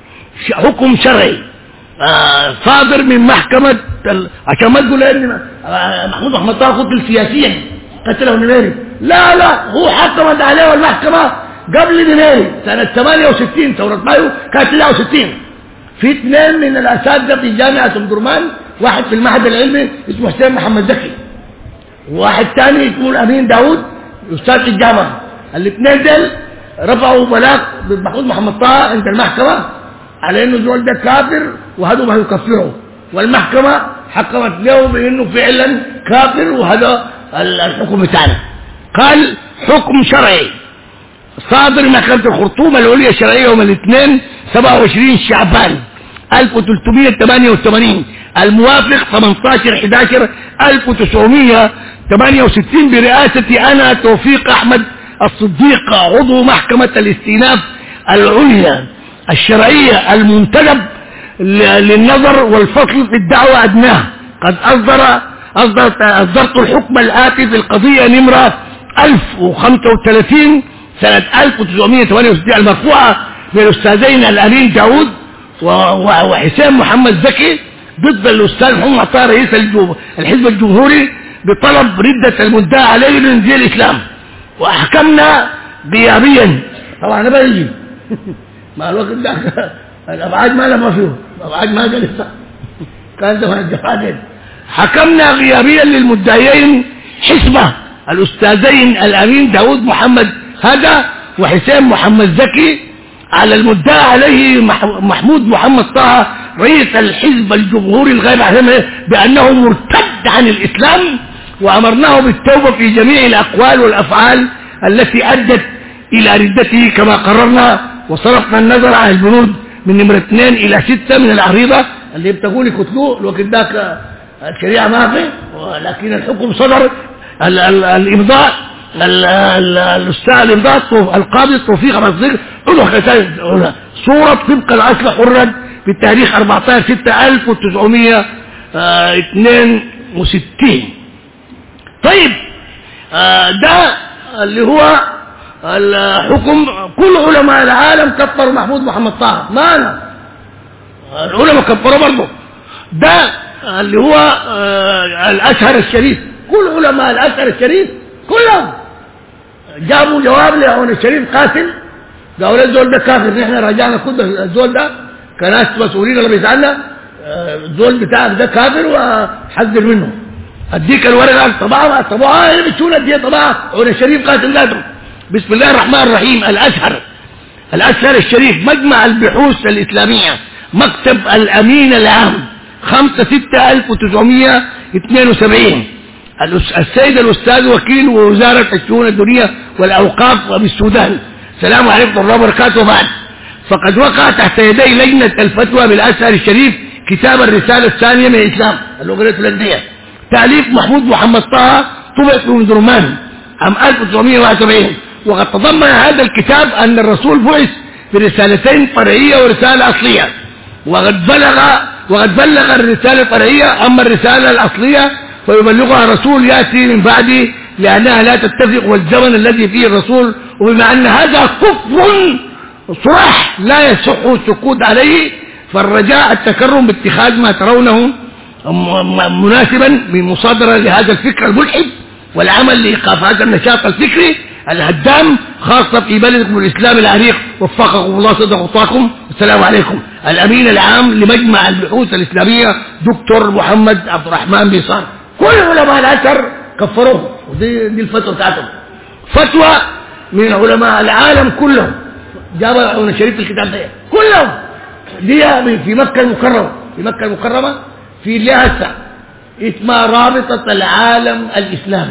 حكم شرعي آه صادر من محكمة ال... عشان ما تقول ان محمود محمد طه قتل سياسيا قتله نميري، لا لا هو حكمت عليه المحكمة قبل نميري سنة ثمانية وستين ثورة مايو كانت تسعة وستين. في اثنين من الاساتذه في جامعه ام درمان، واحد في المعهد العلمي اسمه حسين محمد زكي، وواحد ثاني اسمه الامين داوود استاذ في الجامعه. الاثنين دول رفعوا بلاغ ضد محمود محمد طه عند المحكمه على انه الزول ده كافر وهذا ما يكفره، والمحكمه حكمت له بانه فعلا كافر وهذا الحكم بتاعنا. قال حكم شرعي صادر من محكمه الخرطوم العليا الشرعيه يوم الاثنين سبعة وعشرين شعبان ألف وثلاثمائة وثمانية وثمانين الموافق ثمانية عشر أحد عشر ألف وتسعمائة وثمانية وستين برئاسة أنا توفيق أحمد الصديق عضو محكمة الاستئناف العليا الشرعية المنتدب للنظر والفصل في الدعوة أدناه. قد أصدر أصدرت أصدرت الحكم الآتي في القضية نمرة ألف وخمسة وثلاثين سنة ألف وتسعمائة وثمانية وستين المرفوعة من الأستاذين الأمين داوود وحسين محمد زكي ضد الأستاذ محمد طه رئيس الحزب الجمهوري بطلب ردة المدعى عليه من دين الإسلام، وأحكمنا غيابيا. طبعا أنا بيجي مع الوقت ده الأبعاد ما لما فيه الأبعاد ما قال لسه كان زمان الجفادين. حكمنا غيابيا للمدعيين حسبة الأستاذين الأمين داوود محمد هذا وحسين محمد زكي على المدعى عليه محمود محمد طه رئيس الحزب الجمهوري الغيب عنه بأنه مرتد عن الإسلام، وأمرناه بالتوبة في جميع الأقوال والأفعال التي أدت إلى ردته كما قررنا، وصرفنا النظر عن البنود من نمرة اثنين إلى ستة من العريضة اللي بتقول يقتلوه الوقت ذاك الشريعة ما في، ولكن الحكم صدر الإمضاء الأستاذ الإمضاء القاضي توفيق أحمد الصديق صورة طبق الأصل حرد بالتاريخ أربعة عشر ستة ألف وتسعمائة واثنين وستين. طيب ده اللي هو الحكم. كل علماء العالم كفروا محمود محمد طه، ما أنا العلماء كفروا برضه. ده اللي هو الأزهر الشريف، كل علماء الأزهر الشريف كلهم جابوا جواب لعون الشريف قاسم قالوا الزول ده كافر، نحن راجعنا كل الزول ده كناس مسؤولين اللي بيسألنا الزول بتاعك ده كافر وحذر منه. اديك الورقه طبعا طبعا هي بتشون اديها طبعا عون الشريف قاسم ذاته. بسم الله الرحمن الرحيم. الازهر الازهر الشريف مجمع البحوث الاسلاميه مكتب الامين العام خمسة ستة ألف وتسعمائة واثنين وسبعين السيد الأستاذ وكيل وزارة الشؤون الدنيا والأوقاف بالسودان. السلام عليكم ورحمة الله وبركاته. بعد فقد وقع تحت يدي لجنة الفتوى بالأزهر الشريف كتاب الرسالة الثانية من الإسلام اللغة الهولندية تأليف محمود محمد طه طبع في درمان عام ألف وتسعمائة وواحد وسبعين. وقد تضمن هذا الكتاب أن الرسول بعث برسالتين فرعية ورسالة أصلية، وقد بلغ وقد بلغ الرسالة الفرعية. أما الرسالة الأصلية فيبلغها رسول يأتي من بعده لأنها لا تتفق والزمن الذي فيه الرسول، وبما أن هذا كفر صراح لا يصح السكوت عليه، فالرجاء التكرم باتخاذ ما ترونه مناسبا من مصادرة لهذا الفكر الملحد والعمل لإيقاف هذا النشاط الفكري الهدام خاصة في بلدكم الإسلام العريق. وفقكم الله صدق خطاكم. السلام عليكم. الأمين العام لمجمع البحوث الإسلامية دكتور محمد عبد الرحمن بيصار. كل علماء الأزهر كفروه، ودي دي الفتوى بتاعتهم، فتوى من علماء العالم كلهم جابوا عون الشريف في الكتاب ده كلهم دي في مكة المكرمة، في مكة المكرمة في اللي هسه اسمها رابطة العالم الإسلامي.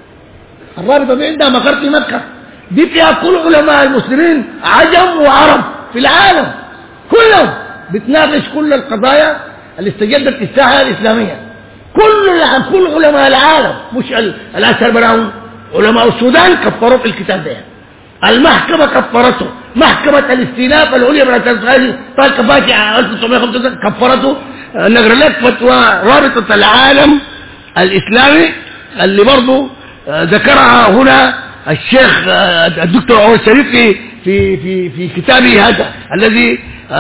الرابطة دي عندها مقر في مكة، دي فيها كل علماء المسلمين عجم وعرب في العالم كلهم، بتناقش كل القضايا اللي استجدت في الساحة الإسلامية. كل كل علماء العالم، مش الأسر براون، علماء السودان كفروا في الكتاب ده. المحكمة كفرته، محكمة الاستئناف العليا بتاعت اسرائيل طال كفاكي ألف وتسعمائة وخمسة وستين كفرته. نقرا لك فتوى رابطة العالم الإسلامي اللي برضه ذكرها هنا الشيخ الدكتور عمر الشريف في في في في كتابه هذا الذي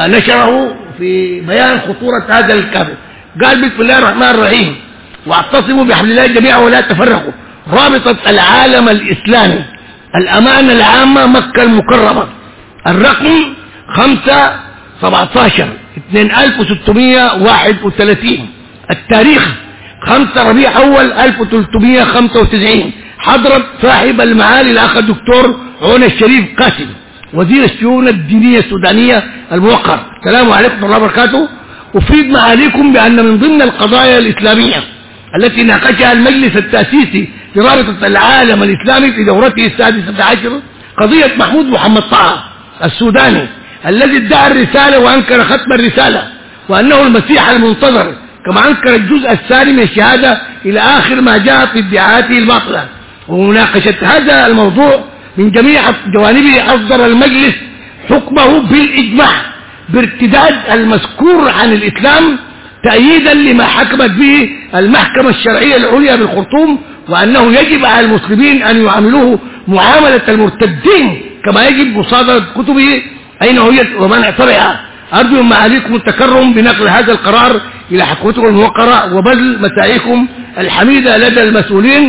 نشره في بيان خطورة هذا الكافر. قال بسم الله الرحمن الرحيم واعتصموا بحبل الله جميعا ولا تفرقوا. رابطة العالم الإسلامي، الأمانة العامة، مكة المكرمة، الرقم خمسة سبعة عشر اثنين ألف وستمائة وواحد وثلاثين، التاريخ خمسة ربيع أول ألف وثلاثمائة وخمسة وتسعين، حضرة صاحب المعالي الأخ الدكتور عونة الشريف قاسم وزير الشؤون الدينية السودانية الموقر. السلام عليكم ورحمة الله وبركاته. أفيد معاليكم بأن من ضمن القضايا الإسلامية التي ناقشها المجلس التأسيسي لرابطة العالم الإسلامي في دورته السادسة عشر قضية محمود محمد طه السوداني الذي ادعى الرسالة وأنكر ختم الرسالة وأنه المسيح المنتظر، كما أنكر الجزء الثاني من الشهادة إلى آخر ما جاء في ادعاءاته الباطلة. ومناقشة هذا الموضوع من جميع جوانبه أصدر المجلس حكمه بالإجماع بارتداد المذكور عن الإسلام تأييدا لما حكمت به المحكمة الشرعية العليا بالخرطوم، وأنه يجب على المسلمين أن يعاملوه معاملة المرتدين كما يجب مصادرة كتبه أين هي ومنع طبعها. أرجو من معاليكم التكرم بنقل هذا القرار إلى حكومتكم الموقرة وبذل مساعيكم الحميدة لدى المسؤولين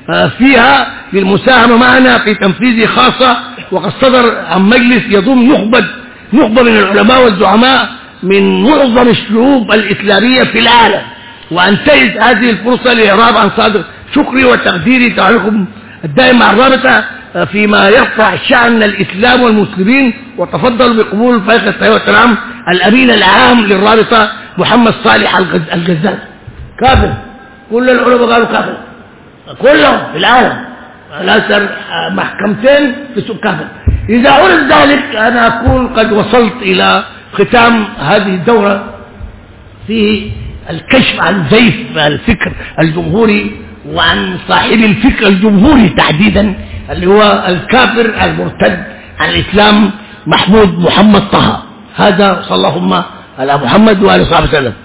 فيها للمساهمة معنا في تنفيذه، خاصة وقد صدر عن مجلس يضم نخبة نخبة من العلماء والزعماء من معظم الشعوب الإسلامية في العالم. وأنتهز هذه الفرصة لإعراب عن صادر شكري وتقديري تعليقكم الدائم مع الرابطة فيما يرفع شأن الإسلام والمسلمين. وتفضل بقبول فائق الصلاة والسلام الأمين العام للرابطة محمد صالح الغزال. كافر، كل العلماء قالوا كافر كلهم في العالم، الأسر محكمتين في سوق كافر. إذا عرف ذلك أنا أكون قد وصلت إلى ختام هذه الدورة في الكشف عن زيف الفكر الجمهوري وعن صاحب الفكر الجمهوري تحديدا اللي هو الكافر المرتد عن الإسلام محمود محمد طه. هذا صلى الله على محمد وآله وصحبه وسلم.